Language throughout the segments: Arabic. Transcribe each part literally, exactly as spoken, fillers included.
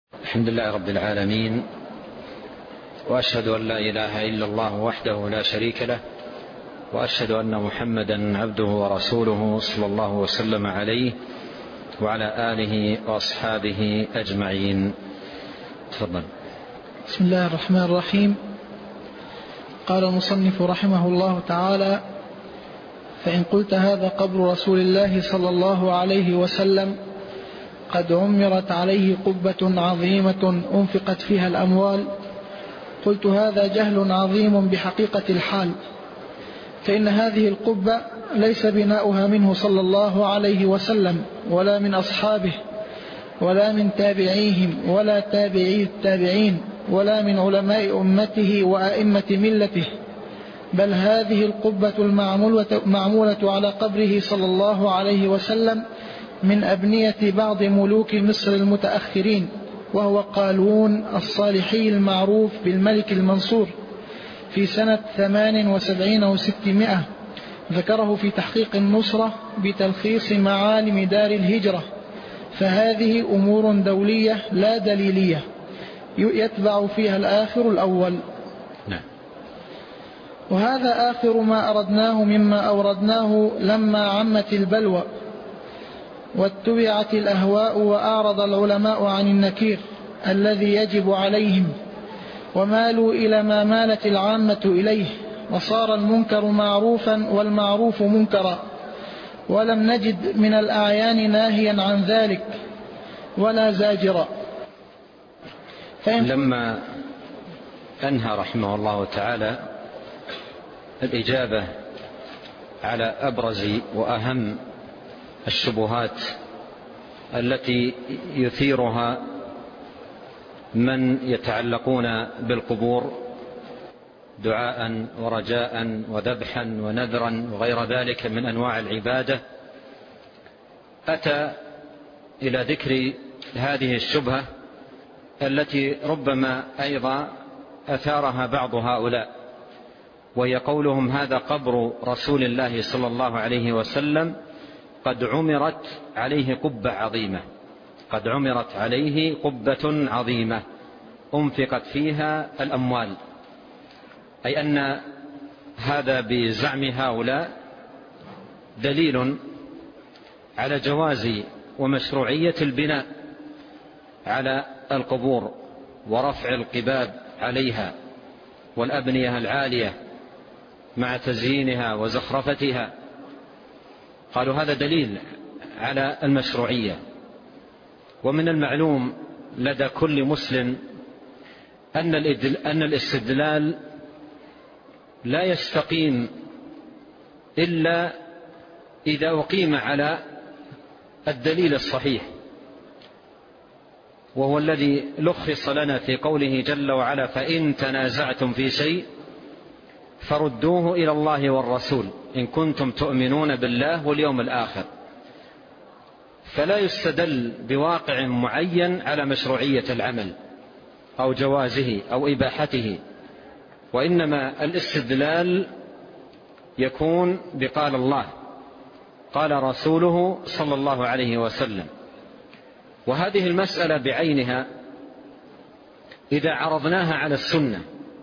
الحمد لله رب العالمين، وأشهد أن لا إله إلا الله وحده لا شريك له، وأشهد أن محمدا عبده ورسوله صلى الله وسلم عليه وعلى آله وأصحابه أجمعين. تفضل. بسم الله الرحمن الرحيم. قال المصنف رحمه الله تعالى: فإن قلت هذا قبر رسول الله صلى الله عليه وسلم قد عمرت عليه قبة عظيمة أنفقت فيها الأموال، قلت هذا جهل عظيم بحقيقة الحال، فإن هذه القبة ليس بناؤها منه صلى الله عليه وسلم ولا من أصحابه ولا من تابعيهم ولا تابعي التابعين ولا من علماء أمته وأئمة ملته، بل هذه القبة المعمولة على قبره صلى الله عليه وسلم من أبنية بعض ملوك مصر المتأخرين، وهو قالون الصالحي المعروف بالملك المنصور في سنة ثمان وسبعين وستمائة، ذكره في تحقيق النصرة بتلخيص معالم دار الهجرة. فهذه أمور دولية لا دليلية يتبع فيها الآخر الأول. نعم. وهذا آخر ما أردناه مما أوردناه لما عمت البلوى واتبعت الأهواء وأعرض العلماء عن النكير الذي يجب عليهم، ومالوا إلى ما مالت العامة إليه، وصار المنكر معروفا والمعروف منكرا، ولم نجد من الأعيان ناهيا عن ذلك ولا زاجرا. لما أنهى رحمه الله تعالى الإجابة على أبرز وأهم الشبهات التي يثيرها من يتعلقون بالقبور دعاء ورجاء وذبحا ونذرا وغير ذلك من أنواع العبادة، أتى إلى ذكر هذه الشبهة التي ربما أيضا أثارها بعض هؤلاء، وهي قولهم هذا قبر رسول الله صلى الله عليه وسلم قد عمرت عليه قبة عظيمة، قد عمرت عليه قبة عظيمة أنفقت فيها الأموال، أي أن هذا بزعم هؤلاء دليل على جواز ومشروعية البناء على القبور ورفع القباب عليها والأبنية العالية مع تزيينها وزخرفتها. قالوا هذا دليل على المشروعية. ومن المعلوم لدى كل مسلم أن الاستدلال لا يستقيم إلا إذا أقيم على الدليل الصحيح، وهو الذي لخص لنا في قوله جل وعلا: فإن تنازعتم في شيء فردوه إلى الله والرسول إن كنتم تؤمنون بالله واليوم الآخر. فلا يستدل بواقع معين على مشروعية العمل أو جوازه أو إباحته، وإنما الاستدلال يكون بقال الله قال رسوله صلى الله عليه وسلم. وهذه المسألة بعينها إذا عرضناها على السنة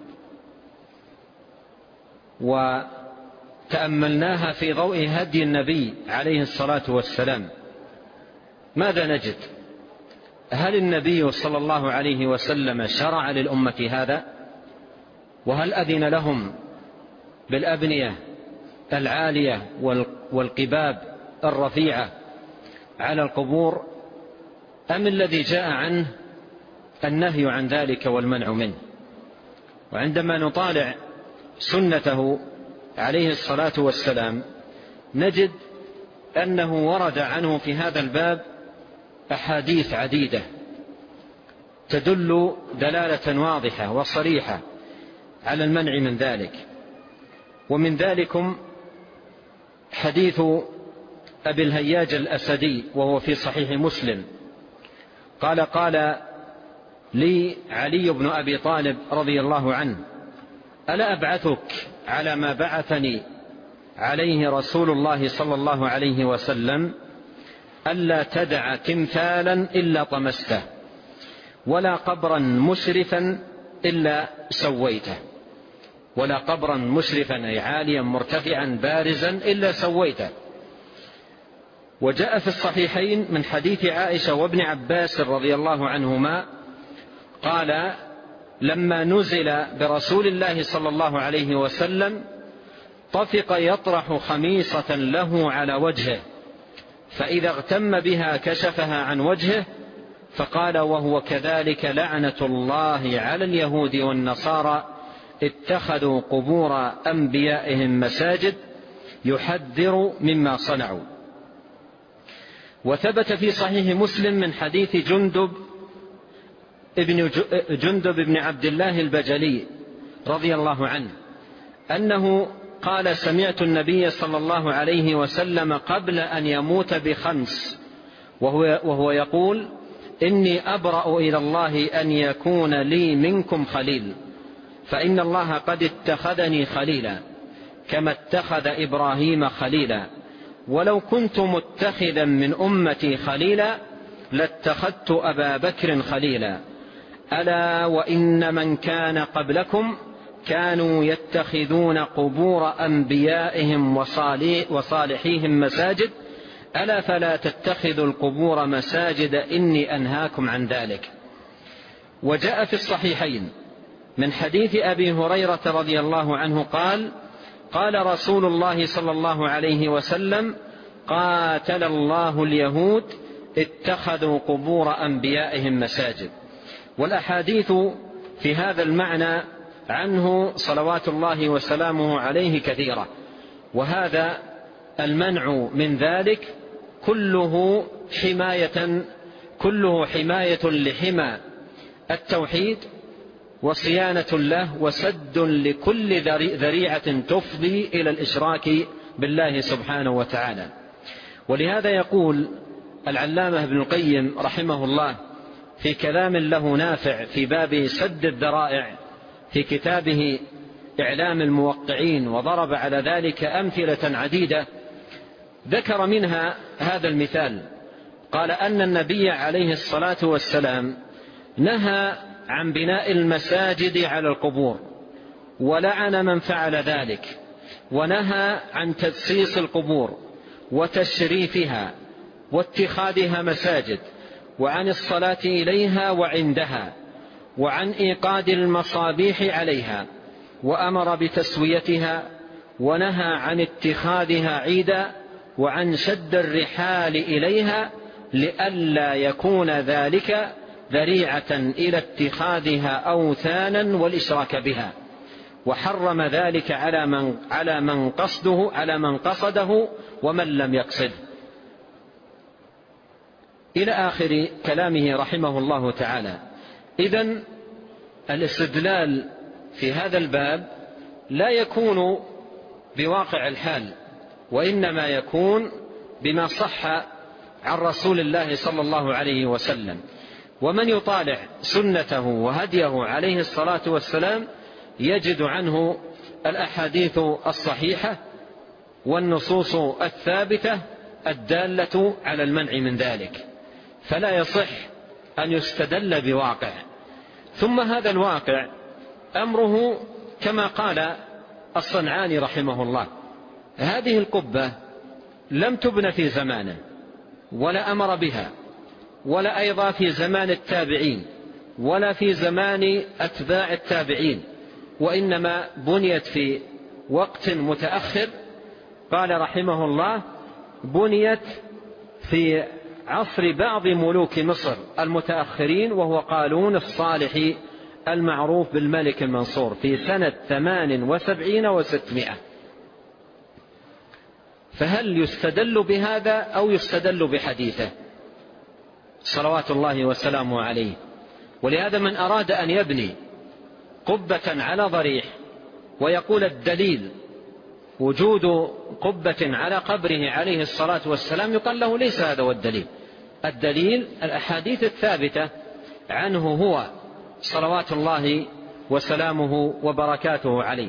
وتأملناها في ضوء هدي النبي عليه الصلاة والسلام، ماذا نجد؟ هل النبي صلى الله عليه وسلم شرع للأمة هذا؟ وهل أذن لهم بالأبنية العالية والقباب الرفيعة على القبور، أم الذي جاء عنه النهي عن ذلك والمنع منه؟ وعندما نطالع سنته عليه الصلاة والسلام نجد أنه ورد عنه في هذا الباب أحاديث عديدة تدل دلالة واضحة وصريحة على المنع من ذلك. ومن ذلكم حديث أبي الهياج الأسدي وهو في صحيح مسلم، قال قال لي علي بن أبي طالب رضي الله عنه: ألا أبعثك على ما بعثني عليه رسول الله صلى الله عليه وسلم؟ ألا تدع تمثالا إلا طمسته، ولا قبرا مشرفا إلا سويته، ولا قبرا مشرفا أي عاليا مرتفعا بارزا إلا سويته. وجاء في الصحيحين من حديث عائشة وابن عباس رضي الله عنهما قال: لما نزل برسول الله صلى الله عليه وسلم طفق يطرح خميصة له على وجهه، فإذا اغتم بها كشفها عن وجهه، فقال: وهو كذلك لعنة الله على اليهود والنصارى اتخذوا قبور أنبيائهم مساجد، يحذر مما صنعوا. وثبت في صحيح مسلم من حديث جندب ابن جندب بن عبد الله البجلي رضي الله عنه أنه قال: سمعت النبي صلى الله عليه وسلم قبل أن يموت بخمس وهو, وهو يقول: إني أبرأ إلى الله أن يكون لي منكم خليل، فإن الله قد اتخذني خليلا كما اتخذ إبراهيم خليلا، ولو كنت متخذا من أمتي خليلا لاتخذت أبا بكر خليلا، ألا وإن من كان قبلكم كانوا يتخذون قبور أنبيائهم وصالحيهم مساجد، ألا فلا تتخذوا القبور مساجد إني أنهاكم عن ذلك. وجاء في الصحيحين من حديث أبي هريرة رضي الله عنه قال: قال رسول الله صلى الله عليه وسلم: قاتل الله اليهود اتخذوا قبور أنبيائهم مساجد. والأحاديث في هذا المعنى عنه صلوات الله وسلامه عليه كثيرة، وهذا المنع من ذلك كله حماية كله حماية لحمى التوحيد وصيانة له وسد لكل ذريعة تفضي إلى الإشراك بالله سبحانه وتعالى. ولهذا يقول العلامة ابن القيم رحمه الله في كلام له نافع في باب سد الذرائع في كتابه إعلام الموقعين، وضرب على ذلك أمثلة عديدة، ذكر منها هذا المثال. قال أن النبي عليه الصلاة والسلام نهى عن بناء المساجد على القبور، ولعن من فعل ذلك، ونهى عن تدسيس القبور وتشريفها واتخاذها مساجد، وعن الصلاة إليها وعندها، وعن إيقاد المصابيح عليها، وأمر بتسويتها، ونهى عن اتخاذها عيدا، وعن شد الرحال إليها لئلا يكون ذلك ذريعة إلى اتخاذها أوثانا والإشراك بها، وحرم ذلك على من على من قصده على من قصده ومن لم يقصد، إلى آخر كلامه رحمه الله تعالى. إذن الاستدلال في هذا الباب لا يكون بواقع الحال، وإنما يكون بما صح عن رسول الله صلى الله عليه وسلم. ومن يطالع سنته وهديه عليه الصلاة والسلام يجد عنه الأحاديث الصحيحة والنصوص الثابتة الدالة على المنع من ذلك، فلا يصح أن يستدل بواقع. ثم هذا الواقع أمره كما قال الصنعاني رحمه الله: هذه القبة لم تبن في زمانه، ولا أمر بها، ولا أيضا في زمان التابعين، ولا في زمان أتباع التابعين، وإنما بنيت في وقت متأخر. قال رحمه الله: بنيت في عصر بعض ملوك مصر المتأخرين، وهو قالون الصالح المعروف بالملك المنصور، في سنة ثمان وسبعين وستمائة. فهل يستدل بهذا أو يستدل بحديثه صلوات الله وسلامه عليه؟ ولهذا من أراد أن يبني قبة على ضريح ويقول الدليل وجود قبة على قبره عليه الصلاة والسلام، يقال له ليس هذا هو الدليل. الدليل الأحاديث الثابتة عنه هو صلوات الله وسلامه وبركاته عليه.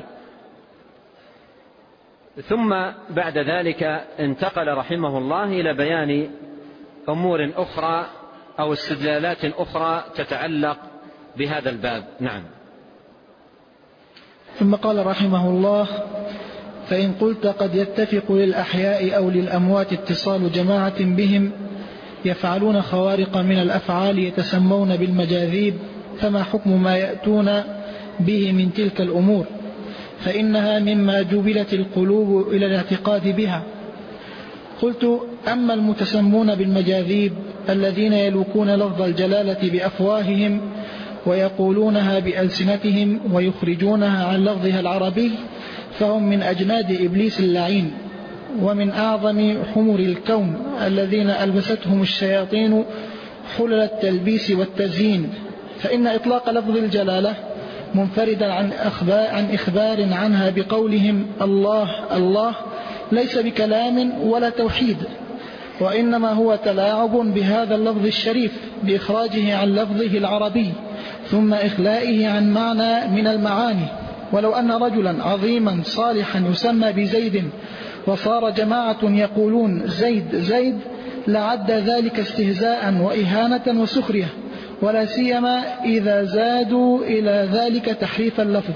ثم بعد ذلك انتقل رحمه الله إلى بيان أمور أخرى أو استدلالات أخرى تتعلق بهذا الباب. نعم. ثم قال رحمه الله: فإن قلت قد يتفق للأحياء أو للأموات اتصال جماعة بهم يفعلون خوارق من الأفعال يتسمون بالمجاذيب، فما حكم ما يأتون به من تلك الأمور؟ فإنها مما جبلت القلوب إلى الاعتقاد بها. قلت: أما المتسمون بالمجاذيب الذين يلوكون لفظ الجلالة بأفواههم ويقولونها بألسنتهم ويخرجونها عن لفظها العربي، فهم من أجناد إبليس اللعين، ومن أعظم حمر الكون الذين ألبستهم الشياطين حلل التلبيس والتزيين. فإن إطلاق لفظ الجلالة منفردا عن أخبار, عن إخبار عنها بقولهم الله الله ليس بكلام ولا توحيد، وإنما هو تلاعب بهذا اللفظ الشريف بإخراجه عن لفظه العربي ثم إخلائه عن معنى من المعاني. ولو أن رجلا عظيما صالحا يسمى بزيد وصار جماعة يقولون زيد زيد لعد ذلك استهزاء وإهانة وسخرية، ولا سيما إذا زادوا إلى ذلك تحريف اللفظ.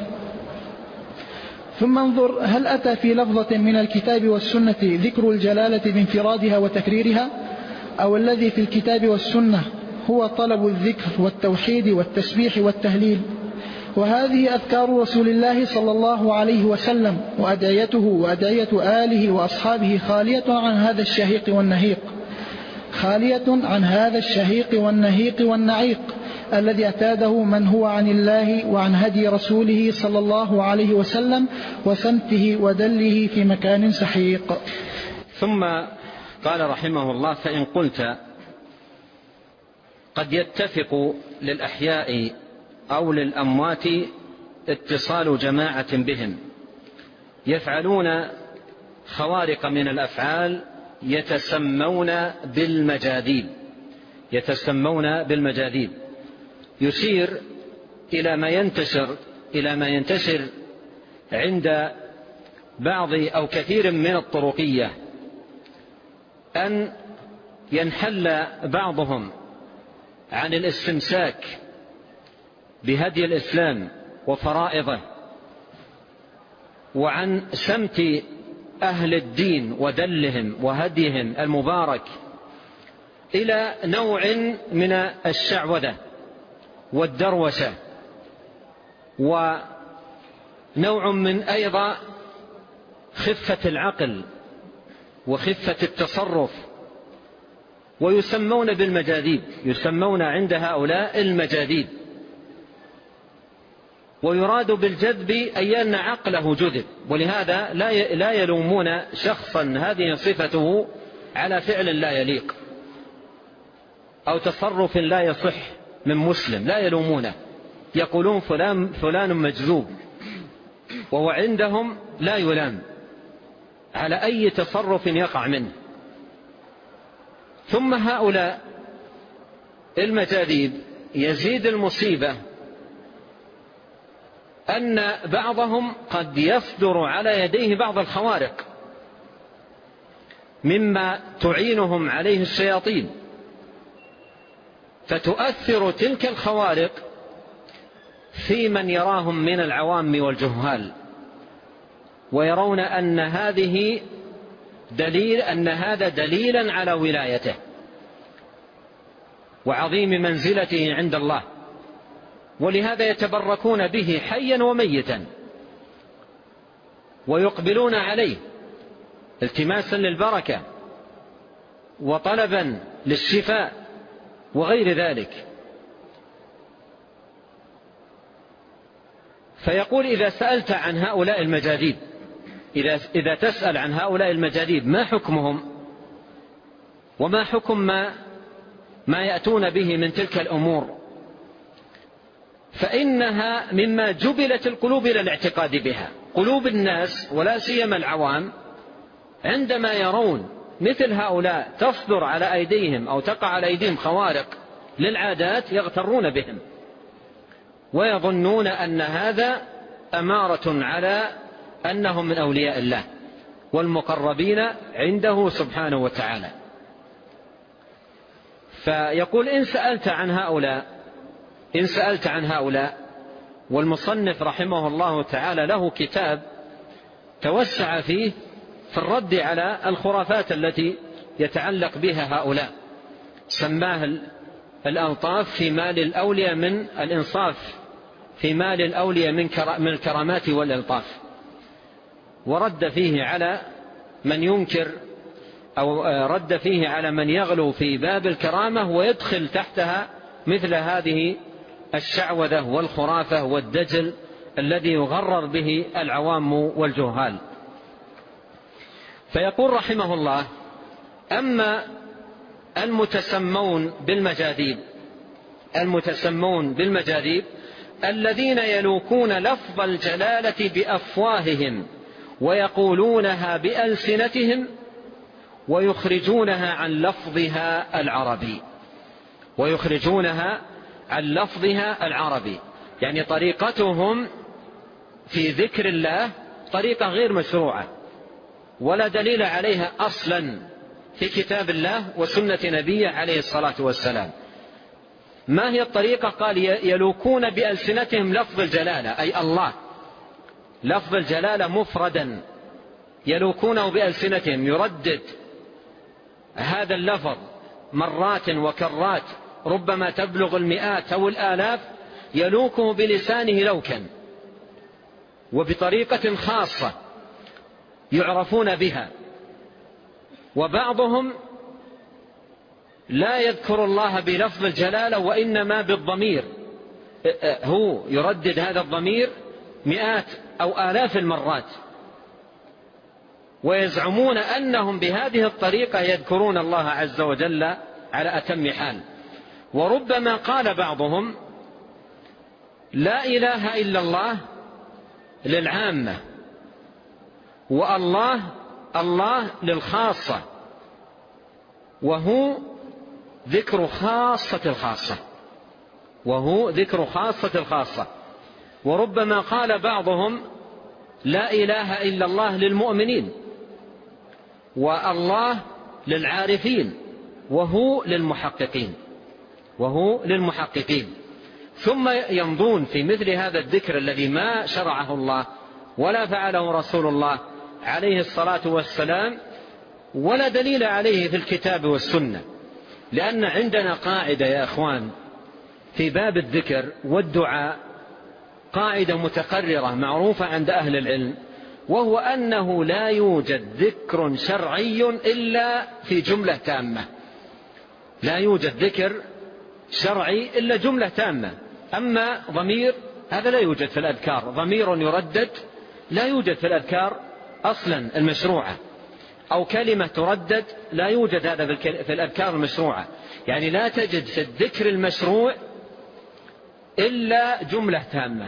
ثم انظر هل أتى في لفظة من الكتاب والسنة ذكر الجلالة بانفرادها وتكريرها، أو الذي في الكتاب والسنة هو طلب الذكر والتوحيد والتسبيح والتهليل. وهذه أذكار رسول الله صلى الله عليه وسلم وأدعيته وأدعية آله وأصحابه خالية عن هذا الشهيق والنهيق خالية عن هذا الشهيق والنهيق والنعيق الذي اعتاده من هو عن الله وعن هدي رسوله صلى الله عليه وسلم وسمته ودله في مكان سحيق. ثم قال رحمه الله: فإن قلت قد يتفق للأحياء أو للأموات اتصال جماعة بهم يفعلون خوارق من الأفعال يتسمون بالمجاذيب يتسمون بالمجاذيب يشير إلى ما ينتشر إلى ما ينتشر عند بعض أو كثير من الطرقية، أن ينحل بعضهم عن الاستمساك بهدي الإسلام وفرائضه وعن سمت أهل الدين ودلهم وهديهم المبارك إلى نوع من الشعوذة والدروشة، ونوع من أيضا خفة العقل وخفة التصرف، ويسمون بالمجاذيب، يسمون عند هؤلاء المجاذيب، ويراد بالجذب أي أن عقله جذب. ولهذا لا يلومون شخصا هذه صفته على فعل لا يليق أو تصرف لا يصح من مسلم، لا يلومونه، يقولون فلان, فلان مجذوب، وهو عندهم لا يلام على أي تصرف يقع منه. ثم هؤلاء المجاذيب يزيد المصيبة أن بعضهم قد يصدر على يديه بعض الخوارق مما تعينهم عليه الشياطين، فتؤثر تلك الخوارق في من يراهم من العوام والجهال، ويرون أن هذه دليل أن هذا دليلا على ولايته وعظيم منزلته عند الله، ولهذا يتبركون به حيا وميتا ويقبلون عليه التماسا للبركة وطلبا للشفاء وغير ذلك. فيقول: إذا سألت عن هؤلاء المجاذيب، إذا, إذا تسأل عن هؤلاء المجاذيب ما حكمهم وما حكم ما, ما يأتون به من تلك الأمور، فإنها مما جبلت القلوب إلى الاعتقاد بها. قلوب الناس ولا سيما العوام عندما يرون مثل هؤلاء تصدر على أيديهم أو تقع على أيديهم خوارق للعادات يغترون بهم ويظنون أن هذا أمارة على أنهم من أولياء الله والمقربين عنده سبحانه وتعالى. فيقول إن سألت عن هؤلاء إن سألت عن هؤلاء والمصنف رحمه الله تعالى له كتاب توسع فيه في الرد على الخرافات التي يتعلق بها هؤلاء، سماه الألطاف في مال الأولياء من الإنصاف في مال الأولياء من الكرامات والإلطاف، ورد فيه على من ينكر أو رد فيه على من يغلو في باب الكرامة ويدخل تحتها مثل هذه الشعوذة والخرافة والدجل الذي يغرر به العوام والجهال. فيقول رحمه الله: أما المتسمون بالمجاذيب المتسمون بالمجاذيب الذين يلوكون لفظ الجلالة بأفواههم ويقولونها بألسنتهم ويخرجونها عن لفظها العربي ويخرجونها عن لفظها العربي يعني طريقتهم في ذكر الله طريقة غير مشروعة ولا دليل عليها أصلا في كتاب الله وسنة نبيه عليه الصلاة والسلام. ما هي الطريقة؟ قال: يلوكون بألسنتهم لفظ الجلالة، أي الله، لفظ الجلالة مفردا يلوكونه بألسنتهم، يردد هذا اللفظ مرات وكرات ربما تبلغ المئات أو الآلاف، يلوكه بلسانه لوكا وبطريقة خاصة يعرفون بها. وبعضهم لا يذكر الله بلفظ الجلالة وإنما بالضمير، هو يردد هذا الضمير مئات أو آلاف المرات، ويزعمون أنهم بهذه الطريقة يذكرون الله عز وجل على أتم حال. وربما قال بعضهم: لا إله إلا الله للعامة، والله الله للخاصة، وهو ذكر خاصة الخاصة وهو ذكر خاصة الخاصة. وربما قال بعضهم: لا إله إلا الله للمؤمنين، والله للعارفين، وهو للمحققين وهو للمحققين ثم يمضون في مثل هذا الذكر الذي ما شرعه الله ولا فعله رسول الله عليه الصلاة والسلام ولا دليل عليه في الكتاب والسنة. لأن عندنا قاعدة يا أخوان في باب الذكر والدعاء، قاعدة متقررة معروفة عند أهل العلم، وهو أنه لا يوجد ذكر شرعي إلا في جملة تامة. لا يوجد ذكر شرعي إلا جملة تامة. أما ضمير هذا لا يوجد في الأذكار، ضمير يردد لا يوجد في الأذكار أصلا المشروعة، أو كلمة تردد لا يوجد هذا في الأذكار المشروعة. يعني لا تجد في الذكر المشروع إلا جملة تامة.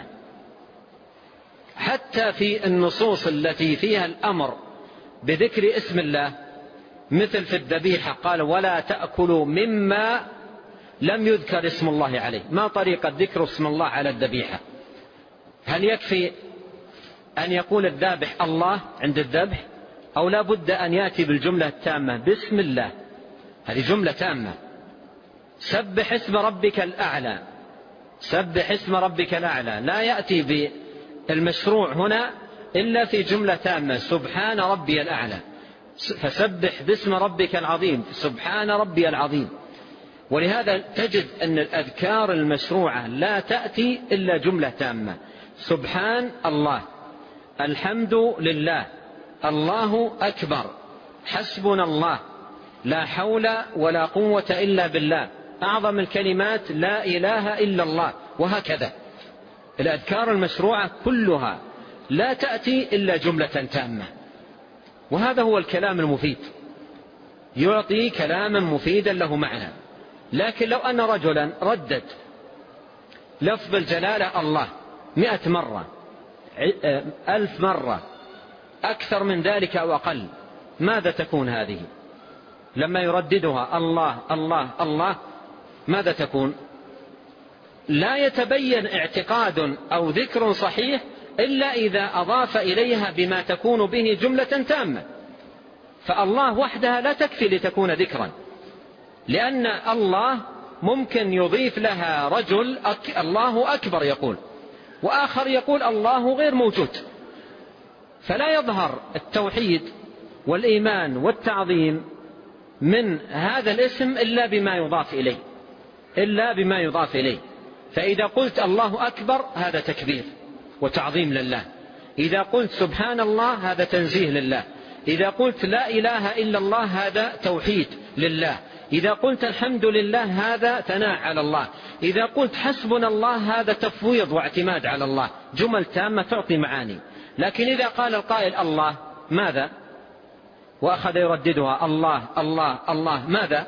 حتى في النصوص التي فيها الأمر بذكر اسم الله، مثل في الذبيحة قال: ولا تأكلوا مما لم يذكر اسم الله عليه. ما طريقة ذكر اسم الله على الذبيحة؟ هل يكفي أن يقول الذابح الله عند الذبح، أو لا بد أن يأتي بالجملة التامة بسم الله؟ هذه جملة تامة. سبح اسم ربك الأعلى، سبح اسم ربك الأعلى، لا يأتي بالمشروع هنا إلا في جملة تامة: سبحان ربي الأعلى، فسبح باسم ربك العظيم، سبحان ربي العظيم. ولهذا تجد أن الأذكار المشروعة لا تأتي إلا جملة تامة: سبحان الله، الحمد لله، الله أكبر، حسبنا الله، لا حول ولا قوة إلا بالله، أعظم الكلمات لا إله إلا الله، وهكذا. الأذكار المشروعة كلها لا تأتي إلا جملة تامة، وهذا هو الكلام المفيد، يعطي كلاما مفيدا له معنى. لكن لو أن رجلا ردد لفظ الجلالة الله مئة مرة، ألف مرة، أكثر من ذلك أو أقل، ماذا تكون هذه؟ لما يرددها الله الله الله ماذا تكون؟ لا يتبين اعتقاد أو ذكر صحيح إلا إذا أضاف إليها بما تكون به جملة تامة. فالله وحدها لا تكفي لتكون ذكرا، لأن الله ممكن يضيف لها رجل أك الله أكبر يقول، وآخر يقول الله غير موجود، فلا يظهر التوحيد والإيمان والتعظيم من هذا الاسم إلا بما يضاف إليه إلا بما يضاف إليه. فإذا قلت الله أكبر هذا تكبير وتعظيم لله، إذا قلت سبحان الله هذا تنزيه لله، إذا قلت لا إله إلا الله هذا توحيد لله، إذا قلت الحمد لله هذا ثناء على الله، إذا قلت حسبنا الله هذا تفويض واعتماد على الله. جمل تامة تعطي معاني. لكن إذا قال القائل الله ماذا، وأخذ يرددها الله الله الله، ماذا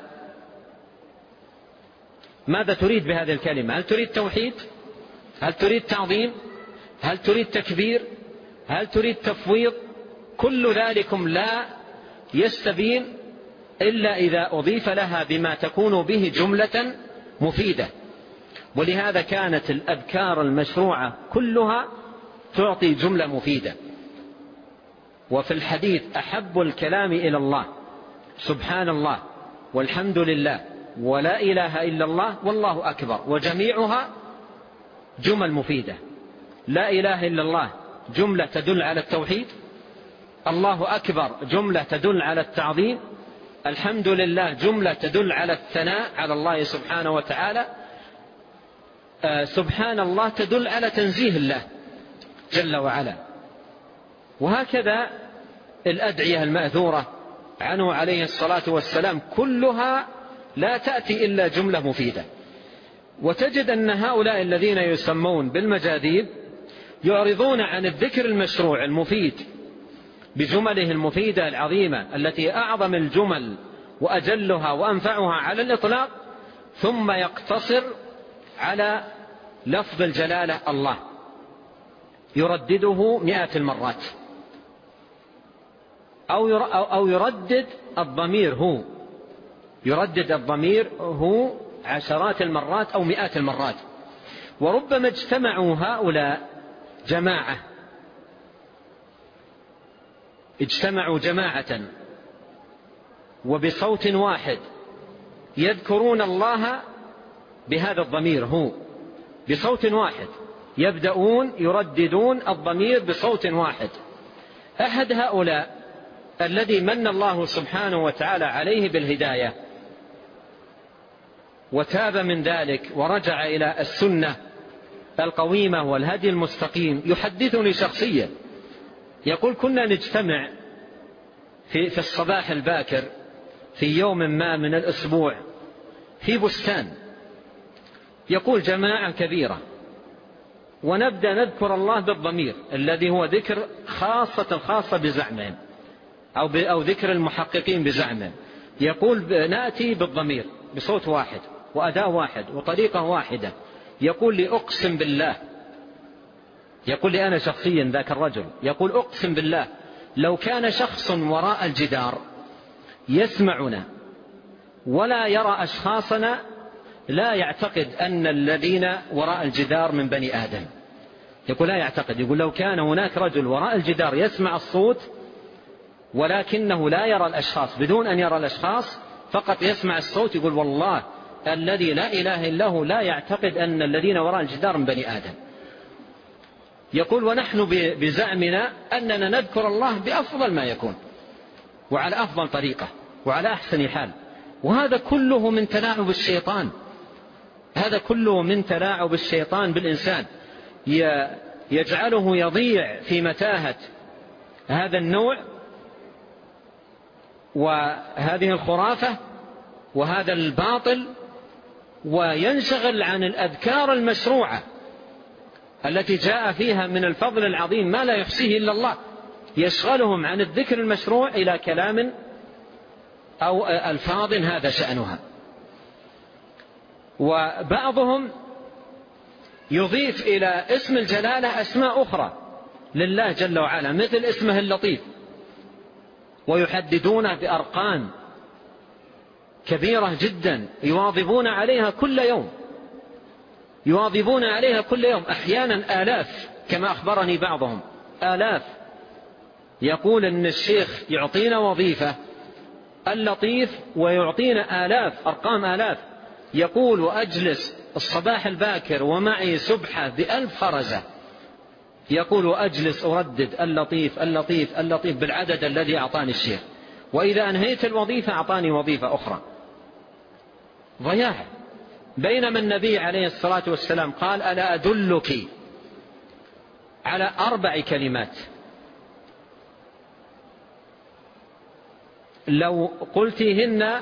ماذا تريد بهذه الكلمة؟ هل تريد توحيد؟ هل تريد تعظيم؟ هل تريد تكبير؟ هل تريد تفويض؟ كل ذلكم لا يستبين إلا إذا أضيف لها بما تكون به جملة مفيدة. ولهذا كانت الأذكار المشروعة كلها تعطي جملة مفيدة. وفي الحديث أحب الكلام إلى الله سبحان الله والحمد لله ولا إله إلا الله والله أكبر، وجميعها جمل مفيدة. لا إله إلا الله جملة تدل على التوحيد، الله أكبر جملة تدل على التعظيم، الحمد لله جملة تدل على الثناء على الله سبحانه وتعالى، آه سبحان الله تدل على تنزيه الله جل وعلا. وهكذا الأدعية المأثورة عنه عليه الصلاة والسلام كلها لا تأتي إلا جملة مفيدة. وتجد أن هؤلاء الذين يسمون بالمجاذيب يعرضون عن الذكر المشروع المفيد بجمله المفيدة العظيمة التي أعظم الجمل وأجلها وأنفعها على الإطلاق، ثم يقتصر على لفظ الجلالة الله يردده مئات المرات، أو يردد الضمير هو يردد الضمير هو عشرات المرات أو مئات المرات. وربما اجتمعوا هؤلاء جماعة اجتمعوا جماعة وبصوت واحد يذكرون الله بهذا الضمير هو بصوت واحد، يبدأون يرددون الضمير بصوت واحد. أحد هؤلاء الذي من الله سبحانه وتعالى عليه بالهداية وتاب من ذلك ورجع إلى السنة القويمة والهدي المستقيم يحدثني شخصيا يقول كنا نجتمع في, في الصباح الباكر في يوم ما من الأسبوع في بستان، يقول جماعة كبيرة، ونبدأ نذكر الله بالضمير الذي هو ذكر خاصة خاصة بزعمهم أو, أو ذكر المحققين بزعمهم. يقول نأتي بالضمير بصوت واحد وأداء واحد وطريقة واحدة. يقول لي أقسم بالله، يقول لي أنا شخصيا ذاك الرجل، يقول أقسم بالله لو كان شخص وراء الجدار يسمعنا ولا يرى أشخاصنا لا يعتقد أن الذين وراء الجدار من بني آدم. يقول لا يعتقد، يقول لو كان هناك رجل وراء الجدار يسمع الصوت ولكنه لا يرى الأشخاص، بدون أن يرى الأشخاص فقط يسمع الصوت، يقول والله الذي لا إله إلا هو لا يعتقد أن الذين وراء الجدار من بني آدم. يقول ونحن بزعمنا أننا نذكر الله بأفضل ما يكون وعلى أفضل طريقة وعلى أحسن حال. وهذا كله من تلاعب الشيطان، هذا كله من تلاعب الشيطان بالإنسان، يجعله يضيع في متاهة هذا النوع وهذه الخرافة وهذا الباطل، وينشغل عن الأذكار المشروعة التي جاء فيها من الفضل العظيم ما لا يحصيه إلا الله. يشغلهم عن الذكر المشروع إلى كلام أو ألفاظ هذا شأنها. وبعضهم يضيف إلى اسم الجلالة أسماء أخرى لله جل وعلا مثل اسمه اللطيف، ويحددونه بأرقام كبيرة جدا يواظبون عليها كل يوم يواظبون عليها كل يوم أحيانا آلاف كما أخبرني بعضهم آلاف. يقول أن الشيخ يعطينا وظيفة اللطيف ويعطينا آلاف أرقام آلاف، يقول وأجلس الصباح الباكر ومعي سبحة بألف خرزة، يقول وأجلس أردد اللطيف اللطيف اللطيف بالعدد الذي أعطاني الشيخ، وإذا أنهيت الوظيفة أعطاني وظيفة أخرى. ضياع. بينما النبي عليه الصلاة والسلام قال ألا أدلك على أربع كلمات لو قلتهن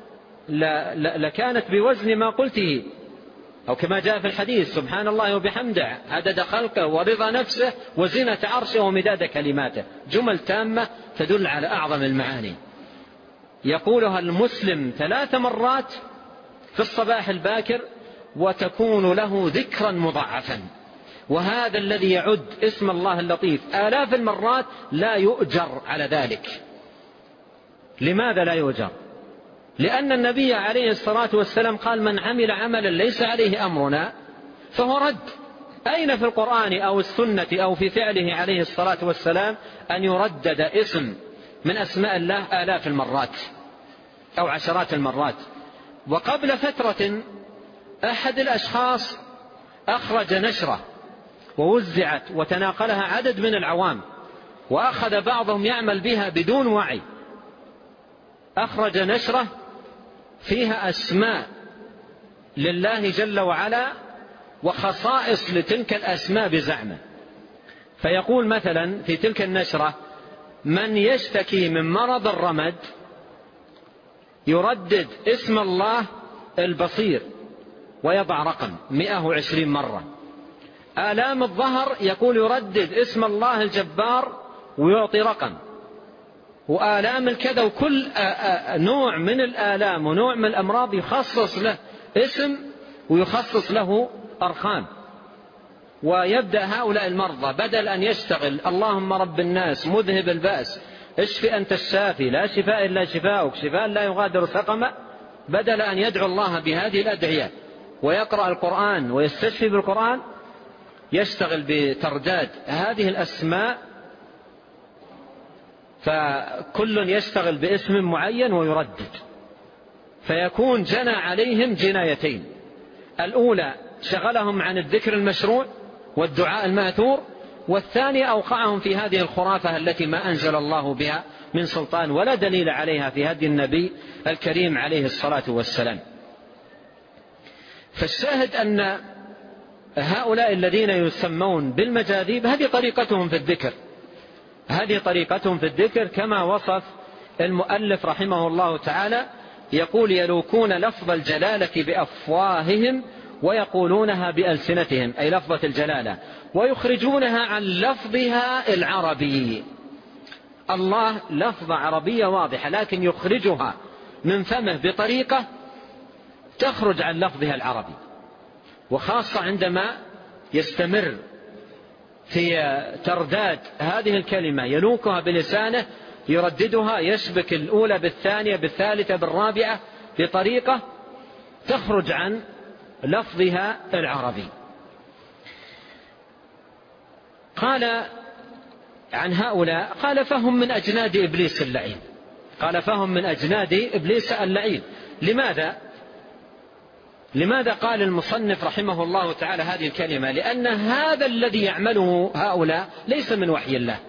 لكانت بوزن ما قلته، أو كما جاء في الحديث سبحان الله وبحمده عدد خلقه ورضا نفسه وزنة عرشه ومداد كلماته، جمل تامة تدل على أعظم المعاني. يقولها المسلم ثلاث مرات في الصباح الباكر وتكون له ذكرا مضاعفا. وهذا الذي يعد اسم الله اللطيف آلاف المرات لا يؤجر على ذلك. لماذا لا يؤجر؟ لأن النبي عليه الصلاة والسلام قال من عمل عملا ليس عليه أمرنا فهو رد. أين في القرآن أو السنة أو في فعله عليه الصلاة والسلام أن يردد اسم من أسماء الله آلاف المرات أو عشرات المرات؟ وقبل فترة أحد الأشخاص أخرج نشرة ووزعت وتناقلها عدد من العوام، وأخذ بعضهم يعمل بها بدون وعي. أخرج نشرة فيها أسماء لله جل وعلا وخصائص لتلك الأسماء بزعمه، فيقول مثلا في تلك النشرة من يشتكي من مرض الرمد يردد اسم الله البصير ويضع رقم مئة وعشرين مرة. آلام الظهر يقول يردد اسم الله الجبار ويعطي رقم. وآلام الكذا، وكل نوع من الآلام ونوع من الأمراض يخصص له اسم ويخصص له أرقام. ويبدأ هؤلاء المرضى بدل أن يشتغل اللهم رب الناس مذهب البأس اشفي أنت الشافي لا شفاء إلا شفاؤك شفاء لا يغادر سقما، بدل أن يدعو الله بهذه الأدعية ويقرأ القرآن ويستشفي بالقرآن يشتغل بترداد هذه الأسماء. فكل يشتغل باسم معين ويردد، فيكون جنى عليهم جنايتين. الأولى شغلهم عن الذكر المشروع والدعاء المأثور، والثانية أوقعهم في هذه الخرافة التي ما أنزل الله بها من سلطان ولا دليل عليها في هدي النبي الكريم عليه الصلاة والسلام. فالشاهد أن هؤلاء الذين يسمون بالمجاذيب هذه طريقتهم في الذكر، هذه طريقتهم في الذكر كما وصف المؤلف رحمه الله تعالى، يقول يلوكون لفظ الجلالة بأفواههم ويقولونها بألسنتهم، أي لفظة الجلالة، ويخرجونها عن لفظها العربي. الله لفظة عربية واضحة لكن يخرجها من فمه بطريقة تخرج عن لفظها العربي، وخاصة عندما يستمر في ترداد هذه الكلمة يلوكها بلسانه يرددها يشبك الأولى بالثانية بالثالثة بالرابعة بطريقة تخرج عن لفظها العربي. قال عن هؤلاء قال فهم من أجناد إبليس اللعين، قال فهم من أجناد إبليس اللعين. لماذا؟ لماذا قال المصنف رحمه الله تعالى هذه الكلمة؟ لأن هذا الذي يعمله هؤلاء ليس من وحي الله.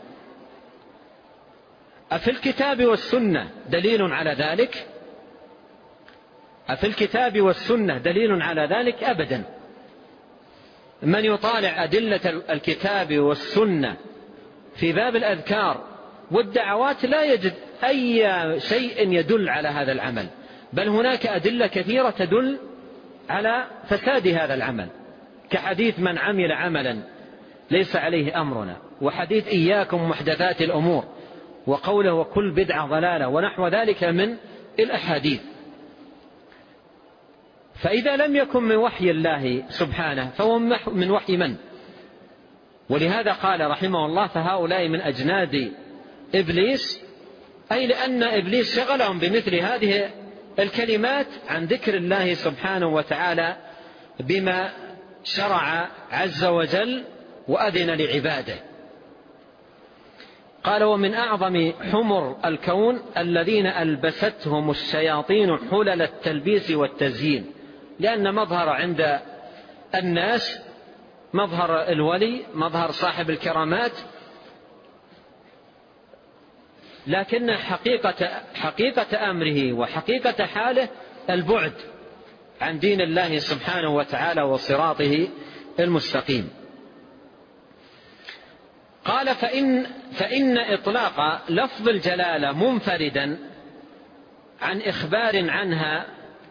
أفي الكتاب والسنة دليل على ذلك؟ أفي الكتاب والسنة دليل على ذلك؟ أبدا. من يطالع أدلة الكتاب والسنة في باب الأذكار والدعوات لا يجد أي شيء يدل على هذا العمل، بل هناك أدلة كثيرة تدل على فساد هذا العمل، كحديث من عمل عملا ليس عليه أمرنا، وحديث إياكم محدثات الأمور، وقوله وكل بدعة ضلالة، ونحو ذلك من الأحاديث. فإذا لم يكن من وحي الله سبحانه فهو من وحي من؟ ولهذا قال رحمه الله فهؤلاء من أجناد إبليس، أي لأن إبليس شغلهم بمثل هذه الكلمات عن ذكر الله سبحانه وتعالى بما شرع عز وجل وأذن لعباده. قال: ومن أعظم حمر الكون الذين ألبستهم الشياطين حلل التلبيس والتزيين، لأن مظهر عند الناس مظهر الولي، مظهر صاحب الكرامات، لكن حقيقة, حقيقة أمره وحقيقة حاله البعد عن دين الله سبحانه وتعالى وصراطه المستقيم. قال: فإن, فإن إطلاق لفظ الجلالة منفردا عن إخبار عنها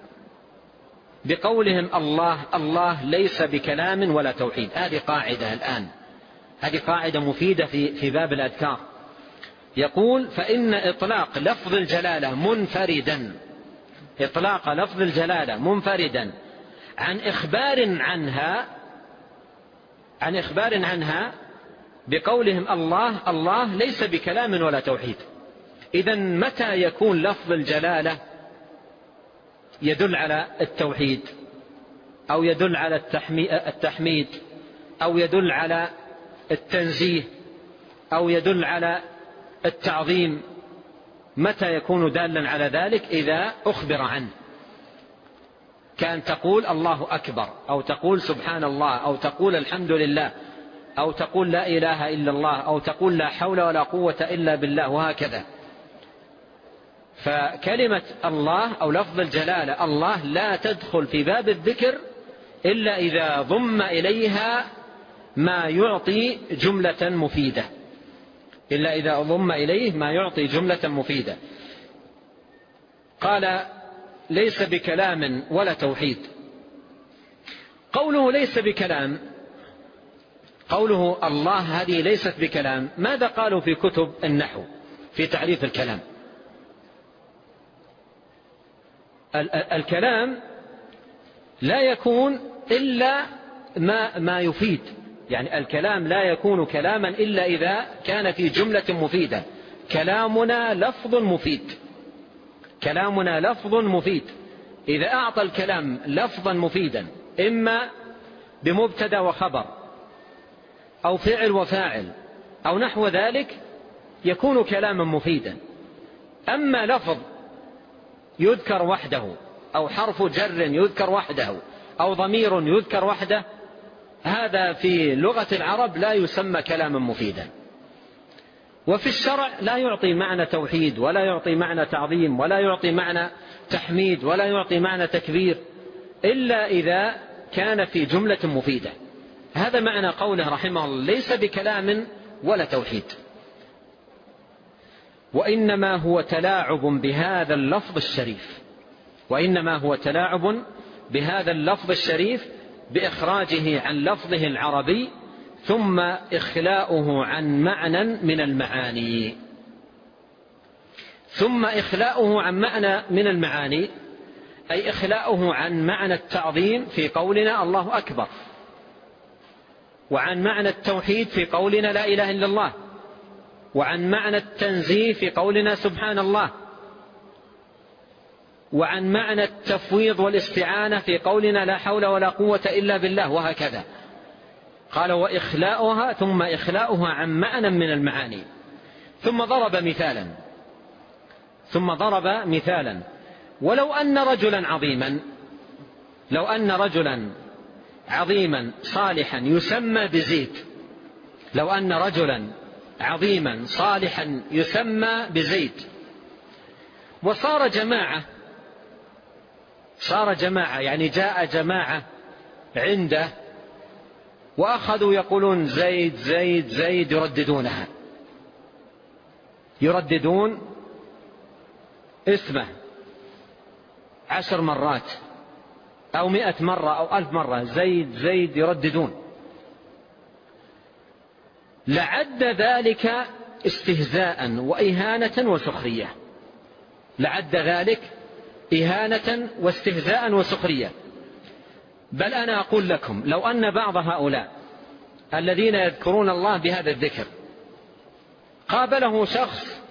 بقولهم الله الله ليس بكلام ولا توحيد. هذه قاعدة الآن، هذه قاعدة مفيدة في, في باب الأذكار. يقول: فإن إطلاق لفظ الجلالة منفردا، إطلاق لفظ الجلالة منفردا عن إخبار عنها عن إخبار عنها بقولهم الله الله ليس بكلام ولا توحيد. إذن متى يكون لفظ الجلالة يدل على التوحيد أو يدل على التحميد أو يدل على التنزيه أو يدل على التعظيم؟ متى يكون دالا على ذلك؟ إذا أخبر عنه، كان تقول الله أكبر، أو تقول سبحان الله، أو تقول الحمد لله، أو تقول لا إله إلا الله، أو تقول لا حول ولا قوة إلا بالله، وهكذا. فكلمة الله أو لفظ الجلالة الله لا تدخل في باب الذكر إلا إذا ضم إليها ما يعطي جملة مفيدة، إلا إذا ضم إليه ما يعطي جملة مفيدة. قال: ليس بكلام ولا توحيد. قوله ليس بكلام، قوله الله هذه ليست بكلام، ماذا قالوا في كتب النحو في تعريف الكلام؟ الكلام لا يكون إلا ما, ما يفيد، يعني الكلام لا يكون كلاما إلا إذا كان في جملة مفيدة. كلامنا لفظ مفيد، كلامنا لفظ مفيد. إذا أعطى الكلام لفظا مفيدا إما بمبتدا وخبر أو فعل وفاعل أو نحو ذلك يكون كلاما مفيدا. أما لفظ يذكر وحده أو حرف جر يذكر وحده أو ضمير يذكر وحده، هذا في لغة العرب لا يسمى كلاما مفيدا. وفي الشرع لا يعطي معنى توحيد ولا يعطي معنى تعظيم ولا يعطي معنى تحميد ولا يعطي معنى تكبير إلا إذا كان في جملة مفيدة. هذا معنى قوله رحمه الله: ليس بكلام ولا توحيد. وإنما هو تلاعب بهذا اللفظ الشريف، وإنما هو تلاعب بهذا اللفظ الشريف بإخراجه عن لفظه العربي ثم إخلاؤه عن معنى من المعاني. ثم إخلاؤه عن معنى من المعاني أي إخلاؤه عن معنى التعظيم في قولنا الله أكبر، وعن معنى التوحيد في قولنا لا إله إلا الله، وعن معنى التنزيه في قولنا سبحان الله، وعن معنى التفويض والاستعانة في قولنا لا حول ولا قوة إلا بالله، وهكذا. قال: وإخلاؤها ثم إخلاؤها عن معنى من المعاني. ثم ضرب مثالا ثم ضرب مثالا ولو أن رجلا عظيما لو أن رجلا عظيما صالحا يسمى بزيد لو أن رجلا عظيما صالحا يسمى بزيد وصار جماعة صار جماعة يعني جاء جماعة عنده وأخذوا يقولون زيد زيد زيد يرددونها يرددون اسمه عشر مرات أو مئة مرة أو ألف مرة زيد زيد يرددون، لعد ذلك استهزاء وإهانة وسخرية لعد ذلك إهانة واستهزاء وسخرية. بل أنا أقول لكم لو أن بعض هؤلاء الذين يذكرون الله بهذا الذكر قابله شخص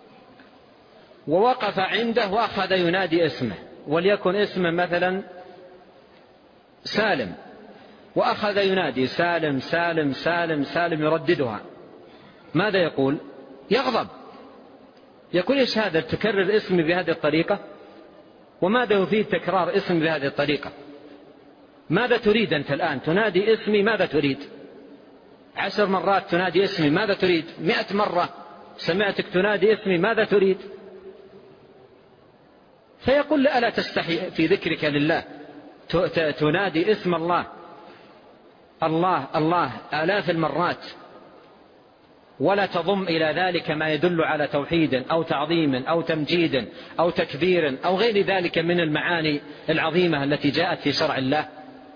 ووقف عنده وأخذ ينادي اسمه، وليكن اسمه مثلا سالم، وأخذ ينادي سالم سالم سالم سالم يرددها، ماذا يقول؟ يغضب، يقول إيش هذا تكرر اسمي بهذه الطريقة؟ وماذا يفيد تكرار اسمي بهذه الطريقة؟ ماذا تريد أنت الآن؟ تنادي اسمي ماذا تريد؟ عشر مرات تنادي اسمي ماذا تريد؟ مئة مرة سمعتك تنادي اسمي ماذا تريد؟ فيقول ألا تستحي في ذكرك لله تنادي اسم الله الله الله آلاف المرات ولا تضم إلى ذلك ما يدل على توحيد أو تعظيم أو تمجيد أو تكبير أو غير ذلك من المعاني العظيمة التي جاءت في شرع الله؟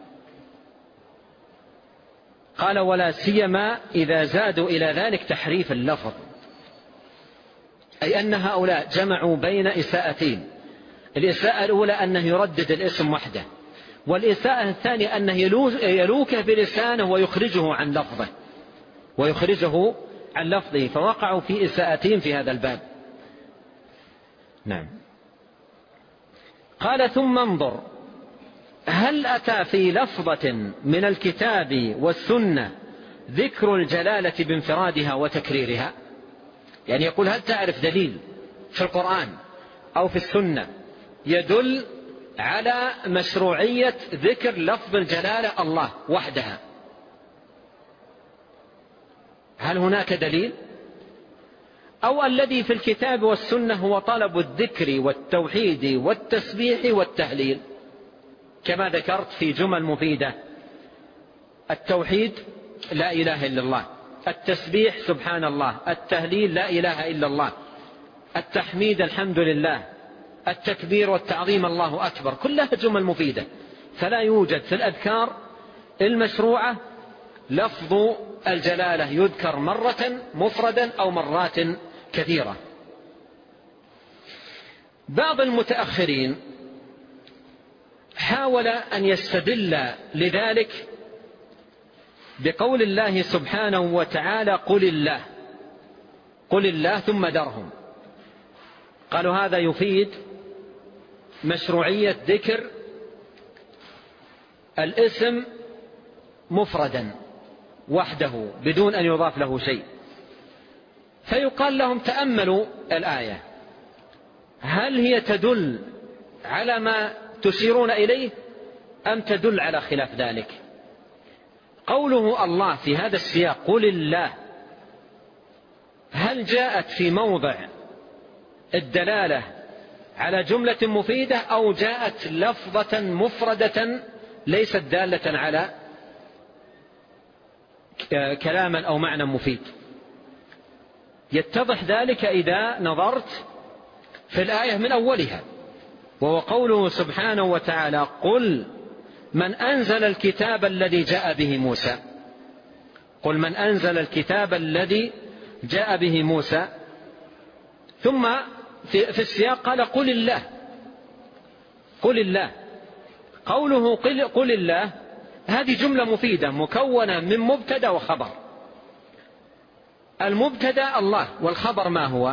قال ولا سيما إذا زادوا إلى ذلك تحريف اللفظ، أي أن هؤلاء جمعوا بين إساءتين. الإساءة الأولى أنه يردد الاسم وحده، والإساءة الثانية أنه يلوكه بلسانه ويخرجه عن لفظه ويخرجه عن لفظه، فوقعوا في إساءتين في هذا الباب. نعم. قال ثم انظر هل أتى في لفظة من الكتاب والسنة ذكر الجلالة بانفرادها وتكريرها؟ يعني يقول هل تعرف دليل في القرآن أو في السنة يدل على مشروعية ذكر لفظ الجلالة الله وحدها؟ هل هناك دليل؟ أو الذي في الكتاب والسنة هو طلب الذكر والتوحيد والتسبيح والتهليل كما ذكرت في جمل مفيدة: التوحيد لا إله إلا الله، التسبيح سبحان الله، التهليل لا إله إلا الله، التحميد الحمد لله، التكبير والتعظيم الله أكبر، كلها جمل مفيدة. فلا يوجد في الأذكار المشروعة لفظ الجلالة يذكر مرة مفردا أو مرات كثيرة. بعض المتأخرين حاول أن يستدل لذلك بقول الله سبحانه وتعالى قل الله قل الله ثم درهم. قالوا هذا يفيد مشروعية ذكر الاسم مفردا وحده بدون أن يضاف له شيء. فيقال لهم تأملوا الآية، هل هي تدل على ما تشيرون إليه أم تدل على خلاف ذلك؟ قوله الله في هذا السياق قل الله هل جاءت في موضع الدلالة على جملة مفيدة أو جاءت لفظة مفردة ليست دالة على كلاما أو معنى مفيد؟ يتضح ذلك إذا نظرت في الآية من أولها، وهو قوله سبحانه وتعالى قل من أنزل الكتاب الذي جاء به موسى. قل من أنزل الكتاب الذي جاء به موسى. ثم في, في السياق قال قل الله قل الله. قوله قل, قل الله هذه جملة مفيدة مكونة من مبتدأ وخبر. المبتدأ الله، والخبر ما هو؟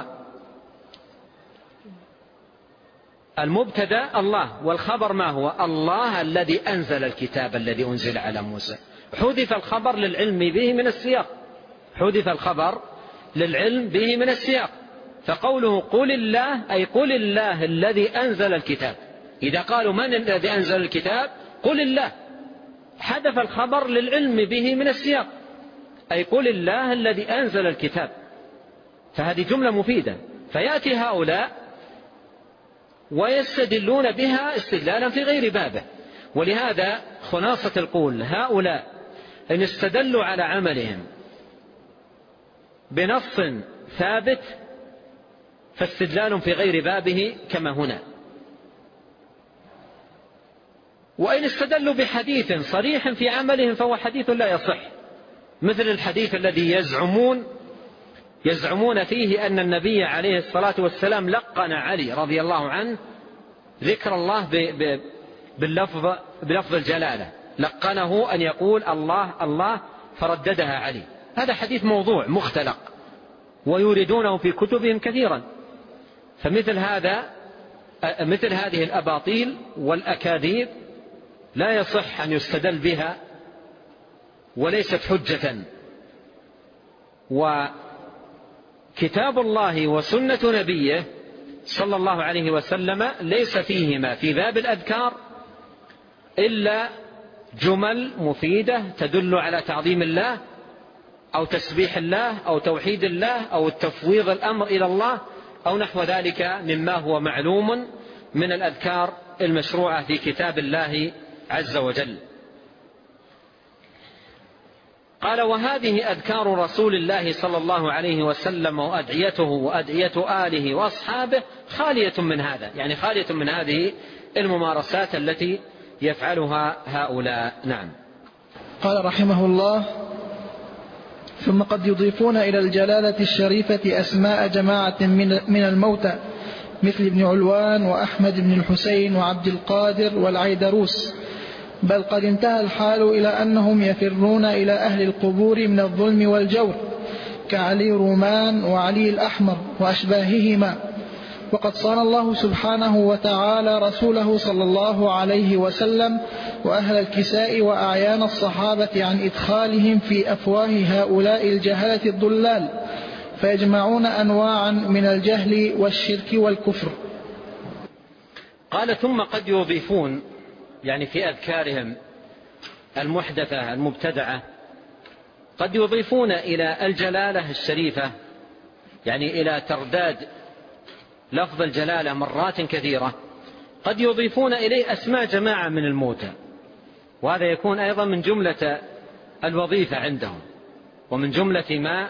المبتدأ الله والخبر ما هو؟ الله الذي أنزل الكتاب الذي أنزل على موسى. حذف الخبر للعلم به من السياق حذف الخبر للعلم به من السياق. فقوله قل الله أي قل الله الذي أنزل الكتاب. إذا قالوا من الذي أنزل الكتاب قل الله، حذف الخبر للعلم به من السياق، أي قل الله الذي أنزل الكتاب. فهذه جملة مفيدة. فيأتي هؤلاء ويستدلون بها استدلالا في غير بابه. ولهذا خلاصة القول هؤلاء إن استدلوا على عملهم بنص ثابت فاستدلال في غير بابه كما هنا. وإن استدلوا بحديث صريح في عملهم فهو حديث لا يصح، مثل الحديث الذي يزعمون يزعمون فيه أن النبي عليه الصلاة والسلام لقن علي رضي الله عنه ذكر الله باللفظ بلفظ الجلالة، لقنه أن يقول الله الله فرددها علي. هذا حديث موضوع مختلق ويوردونه في كتبهم كثيرا. فمثل هذا مثل هذه الأباطيل والأكاذيب لا يصح أن يستدل بها وليست حجة. كتاب الله وسنة نبيه صلى الله عليه وسلم ليس فيهما في باب الأذكار إلا جمل مفيدة تدل على تعظيم الله أو تسبيح الله أو توحيد الله أو التفويض الأمر إلى الله أو نحو ذلك مما هو معلوم من الأذكار المشروعة في كتاب الله عز وجل. قال: وهذه أذكار رسول الله صلى الله عليه وسلم وأدعيته وأدعية آله وأصحابه خالية من هذا، يعني خالية من هذه الممارسات التي يفعلها هؤلاء. نعم. قال رحمه الله: ثم قد يضيفون إلى الجلالة الشريفة أسماء جماعة من الموتى مثل ابن علوان وأحمد بن الحسين وعبد القادر والعيدروس، بل قد انتهى الحال إلى أنهم يفرون إلى أهل القبور من الظلم والجور كعلي رومان وعلي الأحمر وأشباههما. وقد صان الله سبحانه وتعالى رسوله صلى الله عليه وسلم وأهل الكساء وأعيان الصحابة عن إدخالهم في أفواه هؤلاء الجهلة الضلال، فيجمعون أنواعا من الجهل والشرك والكفر. قال: ثم قد يضيفون، يعني في أذكارهم المحدثة المبتدعة، قد يضيفون إلى الجلالة الشريفة، يعني إلى ترداد لفظ الجلالة مرات كثيرة، قد يضيفون إليه أسماء جماعة من الموتى، وهذا يكون أيضا من جملة الوظيفة عندهم ومن جملة ما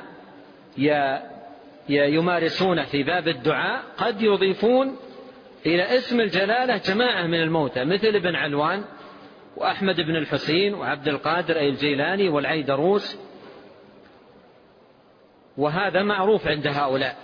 يمارسون في باب الدعاء. قد يضيفون إلى اسم الجلالة جماعة من الموتى مثل ابن علوان وأحمد بن الحسين وعبد القادر أي الجيلاني والعيدروس، وهذا معروف عند هؤلاء،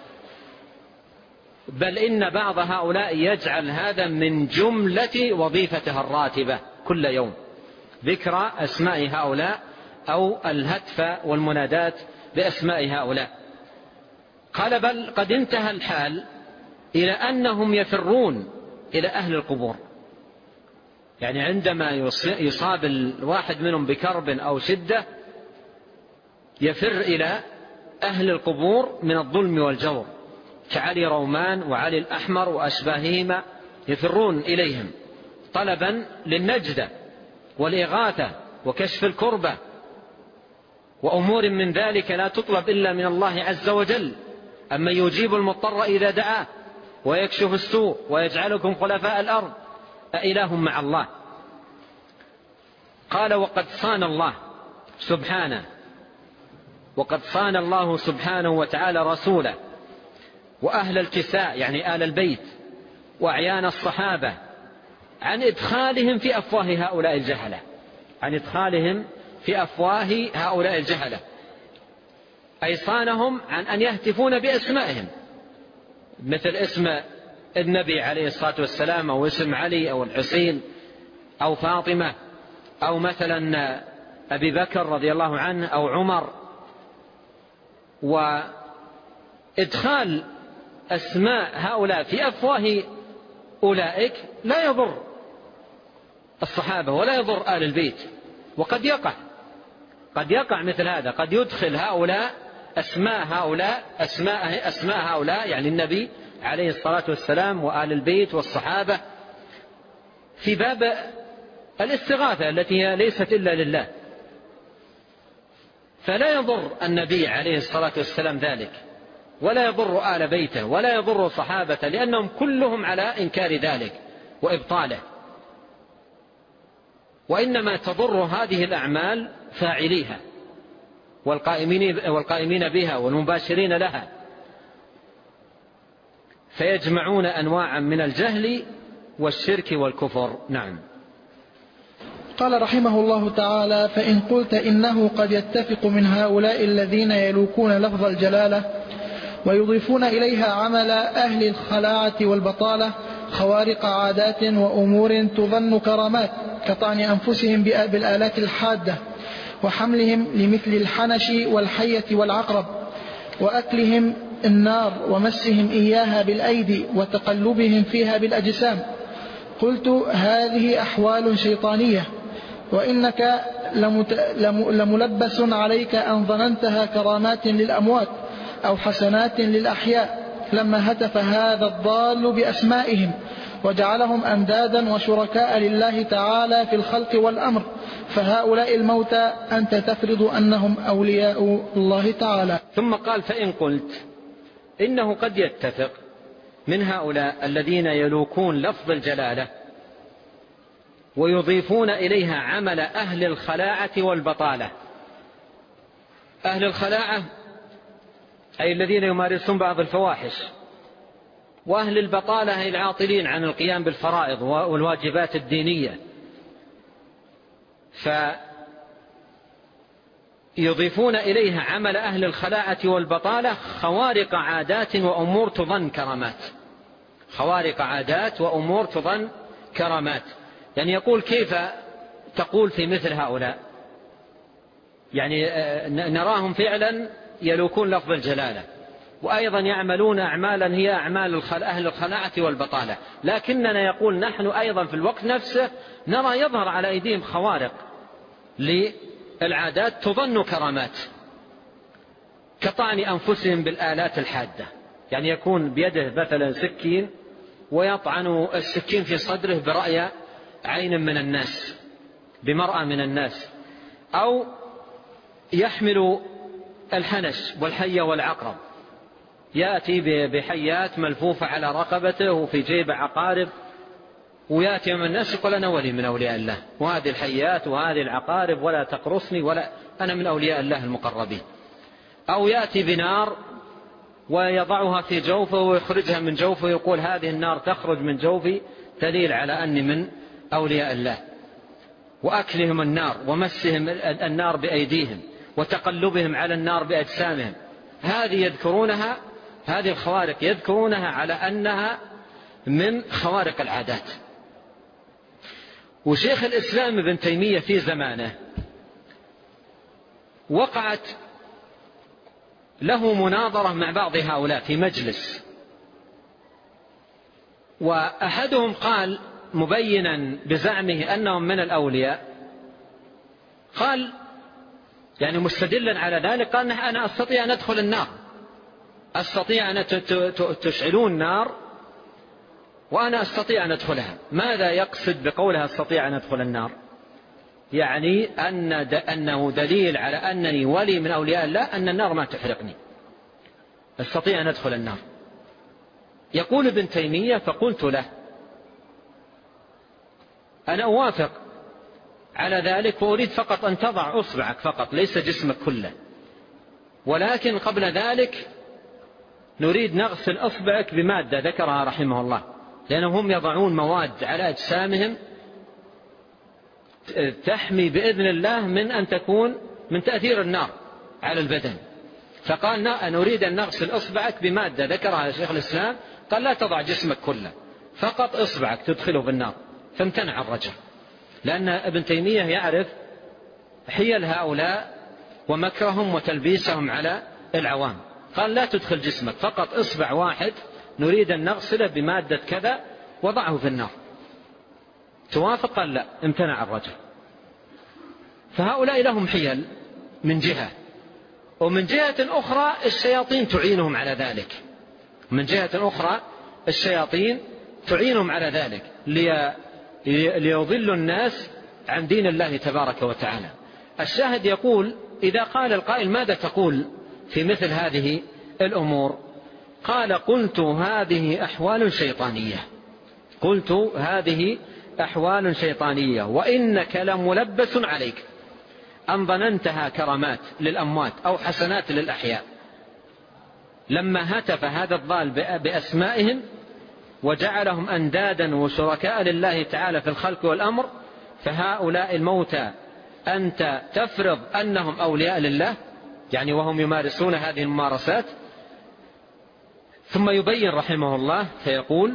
بل إن بعض هؤلاء يجعل هذا من جملة وظيفته الراتبة كل يوم، ذكر أسماء هؤلاء أو الهتف والمنادات بأسماء هؤلاء. قال: بل قد انتهى الحال إلى أنهم يفرون إلى أهل القبور، يعني عندما يصاب الواحد منهم بكرب أو شدة يفر إلى أهل القبور من الظلم والجور كعلي رومان وعلي الأحمر وأشباههما، يفرون إليهم طلبا للنجدة والإغاثة وكشف الكربة وأمور من ذلك لا تطلب إلا من الله عز وجل. أما يجيب المضطر إذا دعاه ويكشف السوء ويجعلكم خلفاء الأرض أإله مع الله. قال: وقد صان الله سبحانه وقد صان الله سبحانه وتعالى رسوله وأهل الكساء، يعني آل البيت وأعيان الصحابة، عن إدخالهم في أفواه هؤلاء الجهلة عن إدخالهم في أفواه هؤلاء الجهلة أي صانهم عن أن يهتفون بأسمائهم مثل اسم النبي عليه الصلاة والسلام أو اسم علي أو الحسين أو فاطمة أو مثلا أبي بكر رضي الله عنه أو عمر. وإدخال أسماء هؤلاء في أفواه أولئك لا يضر الصحابة ولا يضر آل البيت، وقد يقع قد يقع مثل هذا، قد يدخل هؤلاء أسماء هؤلاء أسماء, أسماء هؤلاء يعني النبي عليه الصلاة والسلام وآل البيت والصحابة في باب الاستغاثة التي هي ليست إلا لله، فلا يضر النبي عليه الصلاة والسلام ذلك ولا يضر آل بيته ولا يضر صحابة، لأنهم كلهم على إنكار ذلك وإبطاله، وإنما تضر هذه الأعمال فاعليها والقائمين, والقائمين بها والمباشرين لها، فيجمعون أنواعا من الجهل والشرك والكفر. نعم. قال رحمه الله تعالى: فإن قلت إنه قد يتفق من هؤلاء الذين يلوكون لفظ الجلالة ويضيفون إليها عمل أهل الخلاعة والبطالة خوارق عادات وأمور تظن كرامات كطعن أنفسهم بالآلات الحادة وحملهم لمثل الحنش والحية والعقرب وأكلهم النار ومسهم إياها بالأيدي وتقلبهم فيها بالأجسام، قلت: هذه أحوال شيطانية، وإنك لملبس عليك أن ظننتها كرامات للأموات، أو حسنات للأحياء لما هتف هذا الضال بأسمائهم وجعلهم أندادا وشركاء لله تعالى في الخلق والأمر، فهؤلاء الموتى أنت تفرض أنهم أولياء الله تعالى. ثم قال: فإن قلت إنه قد يتفق من هؤلاء الذين يلوكون لفظ الجلالة ويضيفون إليها عمل أهل الخلاعة والبطالة. أهل الخلاعة أي الذين يمارسون بعض الفواحش، وأهل البطالة أي العاطلين عن القيام بالفرائض والواجبات الدينية، فيضيفون إليها عمل أهل الخلاعة والبطالة خوارق عادات وأمور تظن كرامات. خوارق عادات وأمور تظن كرامات، يعني يقول: كيف تقول في مثل هؤلاء؟ يعني نراهم فعلا يلوكون لفظ الجلالة وأيضا يعملون أعمالا هي أعمال أهل الخلاعة والبطالة، لكننا يقول نحن أيضا في الوقت نفسه نرى يظهر على أيديهم خوارق للعادات تظن كرامات، كطعن أنفسهم بالآلات الحادة. يعني يكون بيده مثلا سكين ويطعن السكين في صدره برأي عين من الناس، بمرأة من الناس، أو يحمل الحنش والحية والعقرب، يأتي بحيات ملفوفة على رقبته وفي جيب عقارب، ويأتي من الناس يقول: أنا ولي من أولياء الله، وهذه الحيات وهذه العقارب ولا تقرصني، ولا أنا من أولياء الله المقربين. أو يأتي بنار ويضعها في جوفه ويخرجها من جوفه ويقول: هذه النار تخرج من جوفي دليل على أني من أولياء الله. وأكلهم النار ومسهم النار بأيديهم وتقلبهم على النار بأجسامهم، هذه يذكرونها، هذه الخوارق يذكرونها على أنها من خوارق العادات. وشيخ الإسلام ابن تيمية في زمانه وقعت له مناظرة مع بعض هؤلاء في مجلس، وأحدهم قال مبينا بزعمه أنهم من الأولياء، قال يعني مستدلا على ذلك، قال: أنا أستطيع أن أدخل النار، أستطيع أن تشعلون نار وأنا أستطيع أن أدخلها. ماذا يقصد بقولها أستطيع أن أدخل النار؟ يعني أن أنه دليل على أنني ولي من أولياء الله، أن النار ما تحرقني، أستطيع أن أدخل النار. يقول ابن تيمية: فقلت له: أنا أوافق على ذلك، وأريد فقط أن تضع أصبعك فقط، ليس جسمك كله، ولكن قبل ذلك نريد نغسل أصبعك بمادة ذكرها رحمه الله، لأنهم يضعون مواد على أجسامهم تحمي بإذن الله من أن تكون من تأثير النار على البدن. فقال: نريد أن نغسل أصبعك بمادة ذكرها شيخ الإسلام، قال: لا تضع جسمك كله، فقط إصبعك تدخله بالنار. فامتنع الرجل، لأن ابن تيمية يعرف حيل هؤلاء ومكرهم وتلبيسهم على العوام. قال: لا تدخل جسمك، فقط إصبع واحد نريد أن نغسله بمادة كذا، وضعه في النار. توافق؟ قال: لا. امتنع الرجل. فهؤلاء لهم حيل من جهة، ومن جهة أخرى الشياطين تعينهم على ذلك، من جهة أخرى الشياطين تعينهم على ذلك ليضلوا الناس عن دين الله تبارك وتعالى. الشاهد يقول: إذا قال القائل: ماذا تقول في مثل هذه الأمور؟ قال: قلت: هذه أحوال شيطانية، قلت: هذه أحوال شيطانية، وإنك لملبس عليك أن ظننتها كرامات للأموات أو حسنات للأحياء. لما هتف هذا الضال بأسمائهم وجعلهم أندادا وشركاء لله تعالى في الخلق والأمر، فهؤلاء الموتى أنت تفرض أنهم أولياء لله، يعني وهم يمارسون هذه الممارسات. ثم يبين رحمه الله فيقول: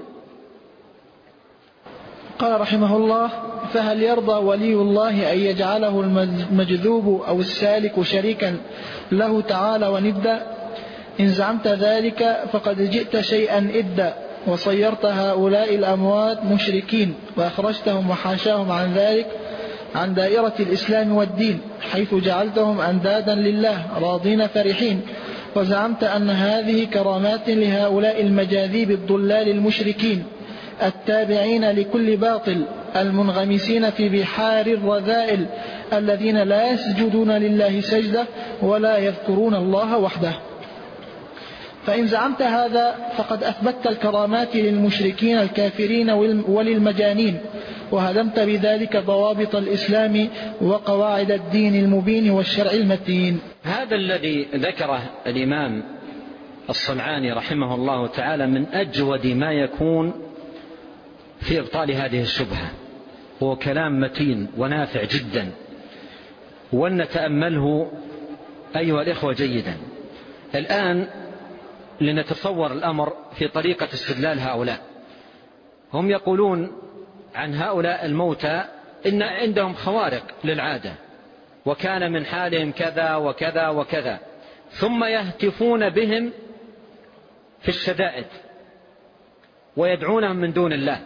قال رحمه الله: فهل يرضى ولي الله أن يجعله المجذوب أو السالك شريكا له تعالى وندا؟ إن زعمت ذلك فقد جئت شيئا إدا، وصيرت هؤلاء الأموات مشركين، وأخرجتهم وحاشاهم عن ذلك عن دائرة الإسلام والدين، حيث جعلتهم أندادا لله راضين فرحين، وزعمت أن هذه كرامات لهؤلاء المجاذيب الضلال المشركين التابعين لكل باطل المنغمسين في بحار الرذائل الذين لا يسجدون لله سجدة ولا يذكرون الله وحده. فإن زعمت هذا فقد أثبتت الكرامات للمشركين الكافرين وللمجانين، وهدمت بذلك ضوابط الإسلام وقواعد الدين المبين والشرع المتين. هذا الذي ذكره الإمام الصنعاني رحمه الله تعالى من أجود ما يكون في إبطال هذه الشبهة، هو كلام متين ونافع جدا، ولنتأمله أيها الإخوة جيدا. الآن لنتصور الأمر في طريقة استدلال هؤلاء. هم يقولون عن هؤلاء الموتى إن عندهم خوارق للعادة، وكان من حالهم كذا وكذا وكذا، ثم يهتفون بهم في الشدائد ويدعونهم من دون الله.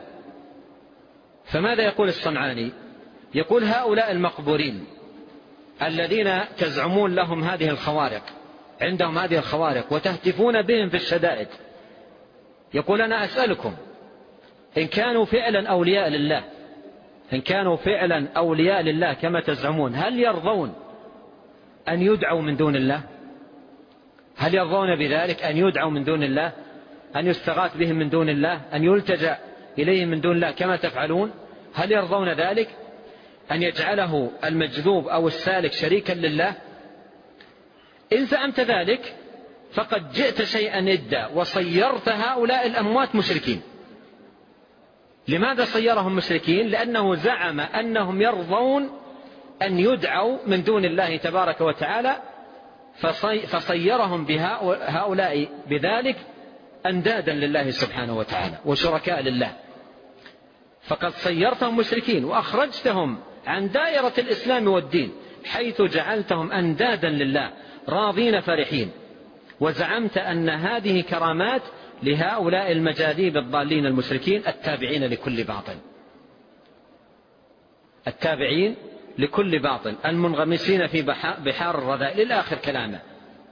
فماذا يقول الصنعاني؟ يقول هؤلاء المقبورين الذين تزعمون لهم هذه الخوارق، عندهم هذه الخوارق وتهتفون بهم في الشدائد، يقول أنا أسألكم إن كانوا فعلا أولياء لله، إن كانوا فعلا أولياء لله كما تزعمون، هل يرضون أن يدعوا من دون الله؟ هل يرضون بذلك أن يدعوا من دون الله، أن يستغاث بهم من دون الله، أن يلتجأ إليهم من دون الله كما تفعلون؟ هل يرضون ذلك؟ أن يجعله المجذوب أو السالك شريكا لله؟ إن زعمت ذلك فقد جئت شيئا إدا وصيرت هؤلاء الأموات مشركين. لماذا صيرهم مشركين؟ لأنه زعم أنهم يرضون أن يدعوا من دون الله تبارك وتعالى، فصيرهم بهؤلاء بذلك أندادا لله سبحانه وتعالى وشركاء لله. فقد صيرتهم مشركين وأخرجتهم عن دائرة الإسلام والدين، حيث جعلتهم أندادا لله راضين فرحين، وزعمت أن هذه كرامات لهؤلاء المجاذيب الضالين المشركين التابعين لكل باطل، التابعين لكل باطل المنغمسين في بحار الرذائل إلى آخر كلامه.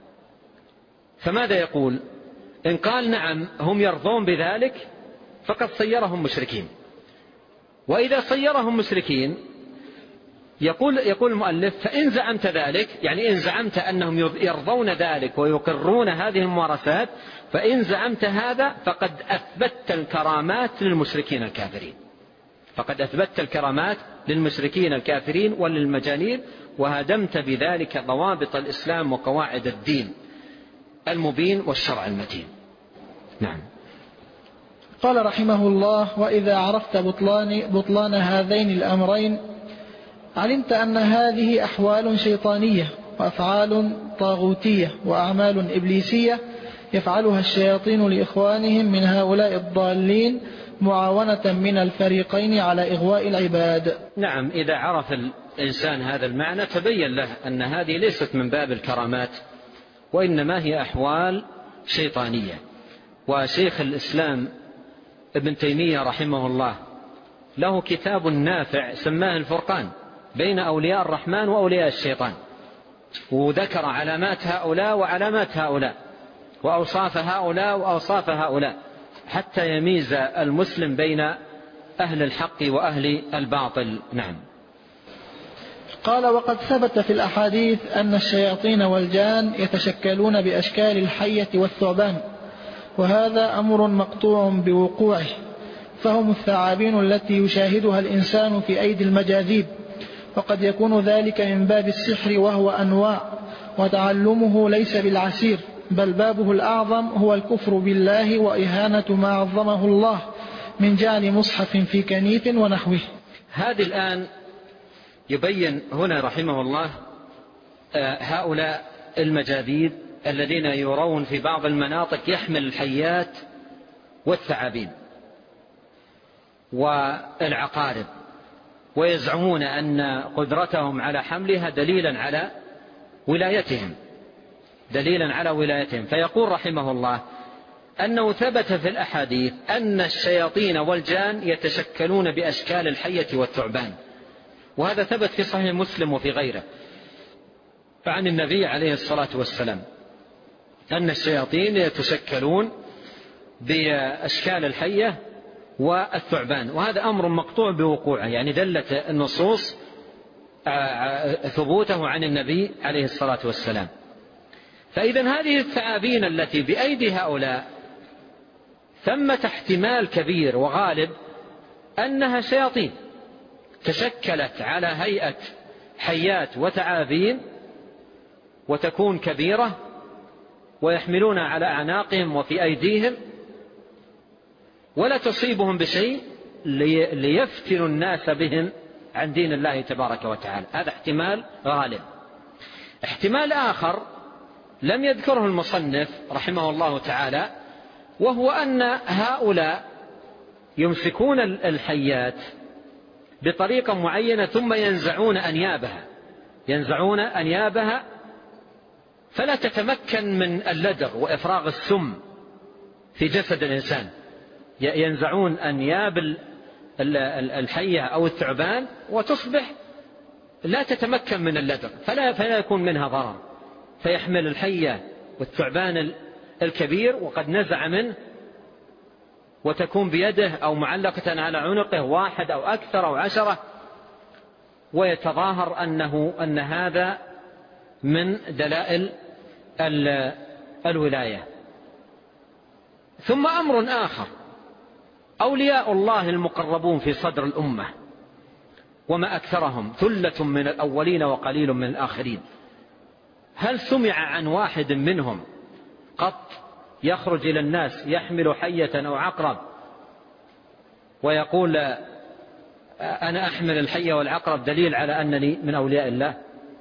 فماذا يقول؟ إن قال نعم هم يرضون بذلك فقد صيرهم مشركين. وإذا صيرهم مشركين يقول, يقول المؤلف فإن زعمت ذلك، يعني إن زعمت أنهم يرضون ذلك ويقرون هذه الممارسات، فإن زعمت هذا فقد أثبتت الكرامات للمشركين الكافرين، فقد أثبتت الكرامات للمشركين الكافرين وللمجانين، وهدمت بذلك ضوابط الإسلام وقواعد الدين المبين والشرع المتين. نعم. قال رحمه الله: وإذا عرفت بطلان, بطلان هذين الأمرين علمت أن هذه أحوال شيطانية وأفعال طاغوتية وأعمال إبليسية يفعلها الشياطين لإخوانهم من هؤلاء الضالين معاونة من الفريقين على إغواء العباد. نعم، إذا عرف الإنسان هذا المعنى تبين له أن هذه ليست من باب الكرامات، وإنما هي أحوال شيطانية. وشيخ الإسلام ابن تيمية رحمه الله له كتاب نافع سماه الفرقان بين أولياء الرحمن وأولياء الشيطان، وذكر علامات هؤلاء وعلامات هؤلاء، وأوصاف هؤلاء وأوصاف هؤلاء، حتى يميز المسلم بين أهل الحق وأهل الباطل. نعم. قال: وقد ثبت في الأحاديث أن الشياطين والجان يتشكلون بأشكال الحية والثعبان، وهذا أمر مقطوع بوقوعه، فهم الثعابين التي يشاهدها الإنسان في أيدي المجاذيب، وقد يكون ذلك من باب السحر وهو أنواع، وتعلمه ليس بالعسير، بل بابه الأعظم هو الكفر بالله وإهانة ما عظمه الله من جعل مصحف في كنيف ونحوه. هذه الآن يبين هنا رحمه الله هؤلاء المجاذيب الذين يرون في بعض المناطق يحمل الحيات والثعابين والعقارب، ويزعمون أن قدرتهم على حملها دليلا على ولايتهم دليلا على ولايتهم فيقول رحمه الله أنه ثبت في الأحاديث أن الشياطين والجان يتشكلون بأشكال الحية والثعبان، وهذا ثبت في صحيح مسلم وفي غيره عن النبي عليه الصلاة والسلام. أن الشياطين يتشكلون بأشكال الحية والثعبان، وهذا أمر مقطوع بوقوعه، يعني دلت النصوص ثبوته عن النبي عليه الصلاة والسلام. فإذا هذه الثعابين التي بأيدي هؤلاء ثمة احتمال كبير وغالب أنها شياطين تشكلت على هيئة حيات وثعابين، وتكون كبيرة ويحملون على أعناقهم وفي أيديهم، ولا تصيبهم بشيء ليفتنوا الناس بهم عن دين الله تبارك وتعالى. هذا احتمال غالب. احتمال آخر لم يذكره المصنف رحمه الله تعالى، وهو أن هؤلاء يمسكون الحيات بطريقة معينة ثم ينزعون أنيابها ينزعون أنيابها فلا تتمكن من اللدغ وإفراغ السم في جسد الإنسان. ينزعون أنياب الحية أو الثعبان وتصبح لا تتمكن من اللدغ، فلا, فلا يكون منها ضرر، فيحمل الحية والثعبان الكبير وقد نزع منه، وتكون بيده أو معلقة على عنقه واحد أو أكثر أو عشرة، ويتظاهر أنه أن هذا من دلائل الولاية. ثم أمر آخر، أولياء الله المقربون في صدر الأمة وما أكثرهم ثلة من الأولين وقليل من الآخرين، هل سمع عن واحد منهم قط يخرج إلى الناس يحمل حية أو عقرب ويقول أنا أحمل الحية والعقرب دليل على أنني من أولياء الله؟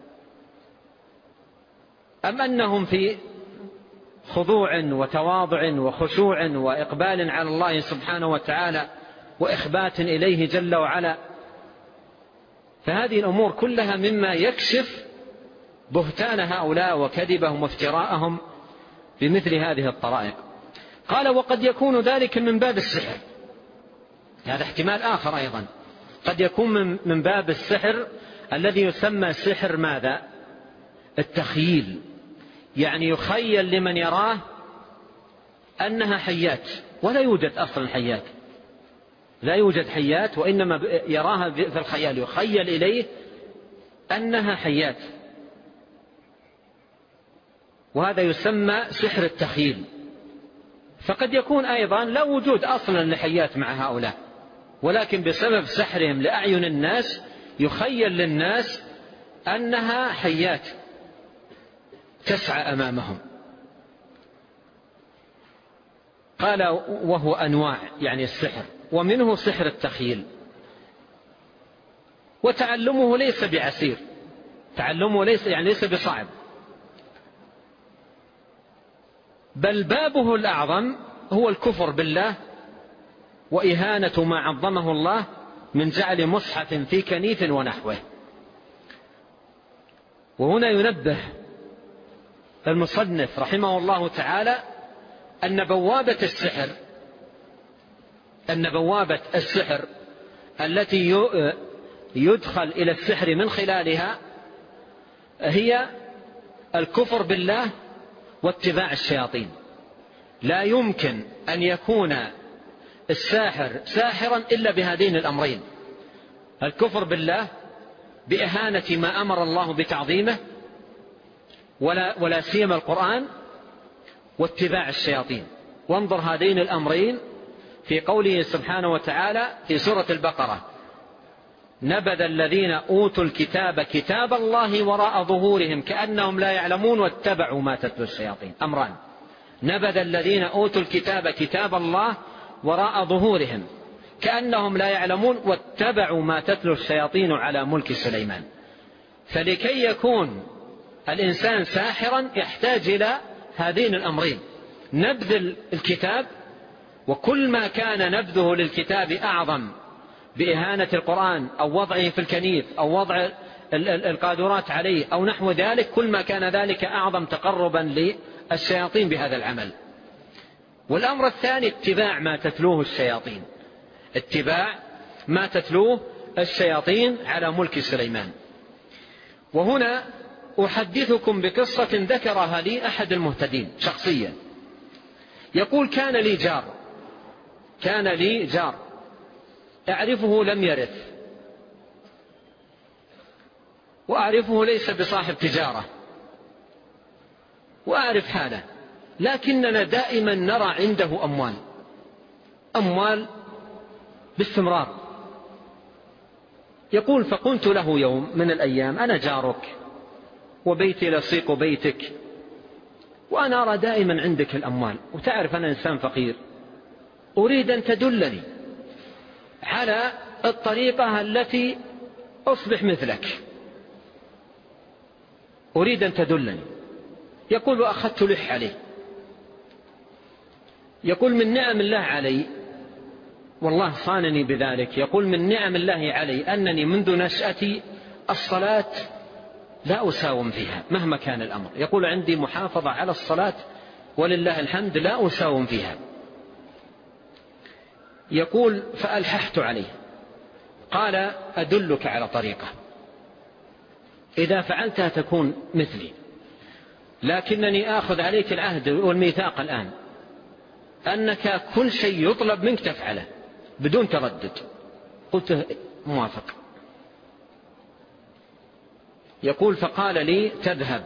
أم أنهم في خضوع وتواضع وخشوع وإقبال على الله سبحانه وتعالى وإخبات إليه جل وعلا؟ فهذه الأمور كلها مما يكشف بهتان هؤلاء وكذبهم وافتراءهم بمثل هذه الطرائق. قال وقد يكون ذلك من باب السحر، هذا احتمال آخر أيضا، قد يكون من باب السحر الذي يسمى سحر ماذا؟ التخييل، يعني يخيل لمن يراه أنها حيات ولا يوجد أصلا حيات، لا يوجد حيات، وإنما يراها في الخيال، يخيل إليه أنها حيات، وهذا يسمى سحر التخييل. فقد يكون أيضا لا وجود أصلا لحيات مع هؤلاء، ولكن بسبب سحرهم لأعين الناس يخيل للناس أنها حيات تسعى أمامهم. قال وهو أنواع يعني السحر، ومنه سحر التخييل، وتعلمه ليس بعسير، تعلمه ليس يعني ليس بصعب، بل بابه الأعظم هو الكفر بالله وإهانة ما عظمه الله من جعل مصحف في كنيف ونحوه. وهنا ينبه المصنف رحمه الله تعالى أن بوابة السحر أن بوابة السحر التي يدخل إلى السحر من خلالها هي الكفر بالله واتباع الشياطين. لا يمكن أن يكون الساحر ساحرا إلا بهذين الأمرين: الكفر بالله بإهانة ما أمر الله بتعظيمه ولا, ولا سيما القرآن، واتباع الشياطين. وانظر هذين الأمرين في قوله سبحانه وتعالى في سورة البقرة: نبذ الذين أوتوا الكتاب كتاب الله وراء ظهورهم كأنهم لا يعلمون واتبعوا ما تتلو الشياطين. أمران: نبذ الذين أوتوا الكتاب كتاب الله وراء ظهورهم كأنهم لا يعلمون واتبعوا ما تتلو الشياطين على ملك سليمان. فلكي يكون الإنسان ساحرا يحتاج إلى هذين الأمرين: نبذ الكتاب، وكل ما كان نبذه للكتاب أعظم بإهانة القرآن أو وضعه في الكنيف أو وضع القادرات عليه أو نحو ذلك، كل ما كان ذلك أعظم تقربا للشياطين بهذا العمل. والأمر الثاني: اتباع ما تتلوه الشياطين، اتباع ما تتلوه الشياطين على ملك سليمان. وهنا أحدثكم بقصة ذكرها لي أحد المهتدين شخصيا. يقول كان لي جار كان لي جار أعرفه لم يرث، وأعرفه ليس بصاحب تجارة، وأعرف حاله، لكننا دائما نرى عنده أموال أموال باستمرار. يقول فقلت له يوم من الأيام أنا جارك وبيتي لصيق بيتك، وأنا أرى دائما عندك الأموال، وتعرف أنا إنسان فقير، أريد أن تدلني على الطريقة التي أصبح مثلك، أريد أن تدلني. يقول وأخذت لح عليه. يقول من نعم الله علي، والله صانني بذلك، يقول من نعم الله علي أنني منذ نشأتي الصلاة لا أساوم فيها مهما كان الأمر. يقول عندي محافظة على الصلاة ولله الحمد لا أساوم فيها. يقول فألححت عليه، قال أدلك على طريقة إذا فعلتها تكون مثلي، لكنني آخذ عليك العهد والميثاق الآن أنك كل شيء يطلب منك تفعله بدون تردد. قلت موافق. يقول فقال لي تذهب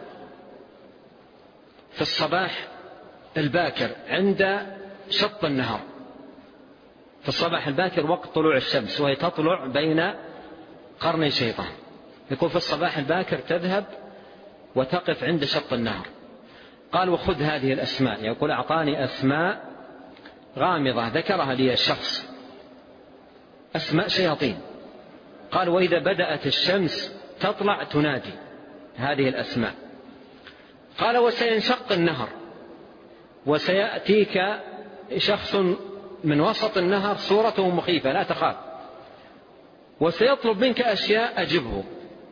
في الصباح الباكر عند شط النهر، في الصباح الباكر وقت طلوع الشمس وهي تطلع بين قرني شيطان. يقول في الصباح الباكر تذهب وتقف عند شط النهر. قال وخذ هذه الأسماء. يقول أعطاني أسماء غامضة ذكرها لي الشخص، أسماء شياطين. قال وإذا بدأت الشمس تطلع تنادي هذه الأسماء. قال وسينشق النهر وسيأتيك شخص من وسط النهر صورته مخيفة لا تخاف، وسيطلب منك أشياء أجبه.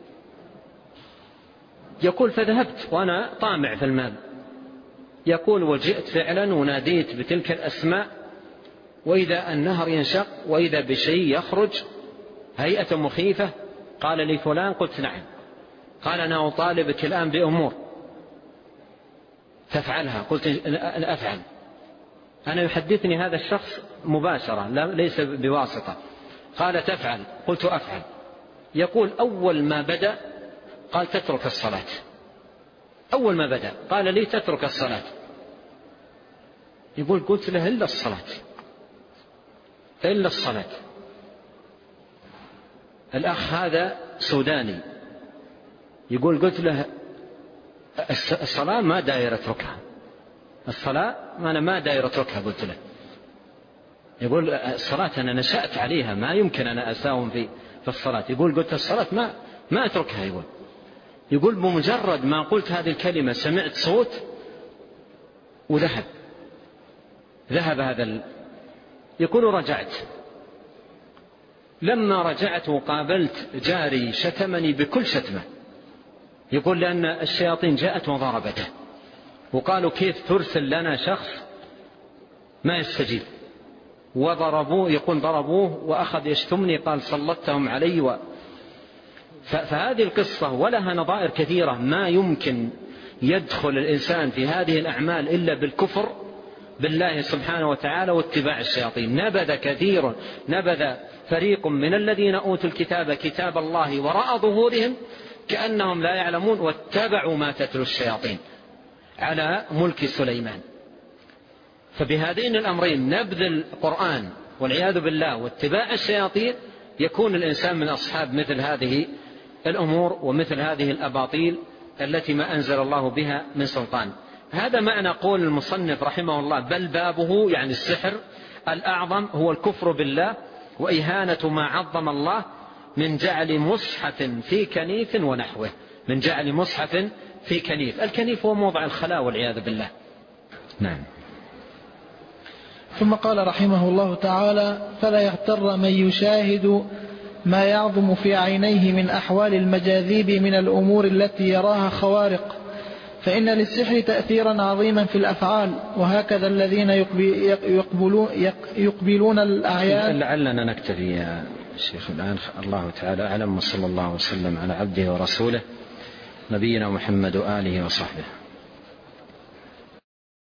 يقول فذهبت وأنا طامع في المال. يقول وجئت فعلا وناديت بتلك الأسماء، وإذا النهر ينشق وإذا بشيء يخرج هيئة مخيفة. قال لي فلان، قلت نعم. قال أنا أطالبك الآن بأمور تفعلها. قلت أفعل. أنا يحدثني هذا الشخص مباشرة ليس بواسطة. قال تفعل. قلت أفعل. يقول أول ما بدأ قال تترك الصلاة. أول ما بدأ قال لي تترك الصلاة. يقول قلت له إلا الصلاة إلا الصلاة. الأخ هذا سوداني. يقول قلت له الصلاة ما داير اتركها، الصلاة ما أنا ما داير اتركها. قلت له يقول الصلاة أنا نشأت عليها ما يمكن أنا أساوم في في الصلاة. يقول قلت الصلاة ما ما أتركها. يقول يقول بمجرد ما قلت هذه الكلمة سمعت صوت وذهب ذهب هذا ال... يقول رجعت. لما رجعت وقابلت جاري شتمني بكل شتمة. يقول لأن الشياطين جاءت وضربته وقالوا كيف ترسل لنا شخص ما يستجيب، وضربوه. يقول ضربوه وأخذ يشتمني، قال سلطتهم علي و... فهذه القصة ولها نظائر كثيرة. ما يمكن يدخل الإنسان في هذه الأعمال إلا بالكفر بالله سبحانه وتعالى واتباع الشياطين. نبذ كثير نبذ فريق من الذين أوتوا الكتاب كتاب الله وراء ظهورهم كأنهم لا يعلمون واتبعوا ما تتلو الشياطين على ملك سليمان. فبهذين الأمرين نبذ القرآن والعياذ بالله واتباع الشياطين يكون الإنسان من أصحاب مثل هذه الأمور ومثل هذه الأباطيل التي ما أنزل الله بها من سلطان. هذا معنى قول المصنف رحمه الله بل بابه يعني السحر الأعظم هو الكفر بالله وإهانة ما عظم الله من جعل مصحف في كنيف ونحوه. من جعل مصحف في كنيف. الكنيف هو موضع الخلاء والعياذ بالله. نعم. ثم قال رحمه الله تعالى فلا يغتر من يشاهد ما يعظم في عينيه من أحوال المجاذيب من الأمور التي يراها خوارق، فإن للسحر تأثيرا عظيما في الأفعال، وهكذا الذين يقبلون, يقبلون الأعيان. لعلنا نكتفي يا شيخ الآن. الله تعالى أعلم، وصلى الله وسلم على عبده ورسوله نبينا محمد وآله وصحبه.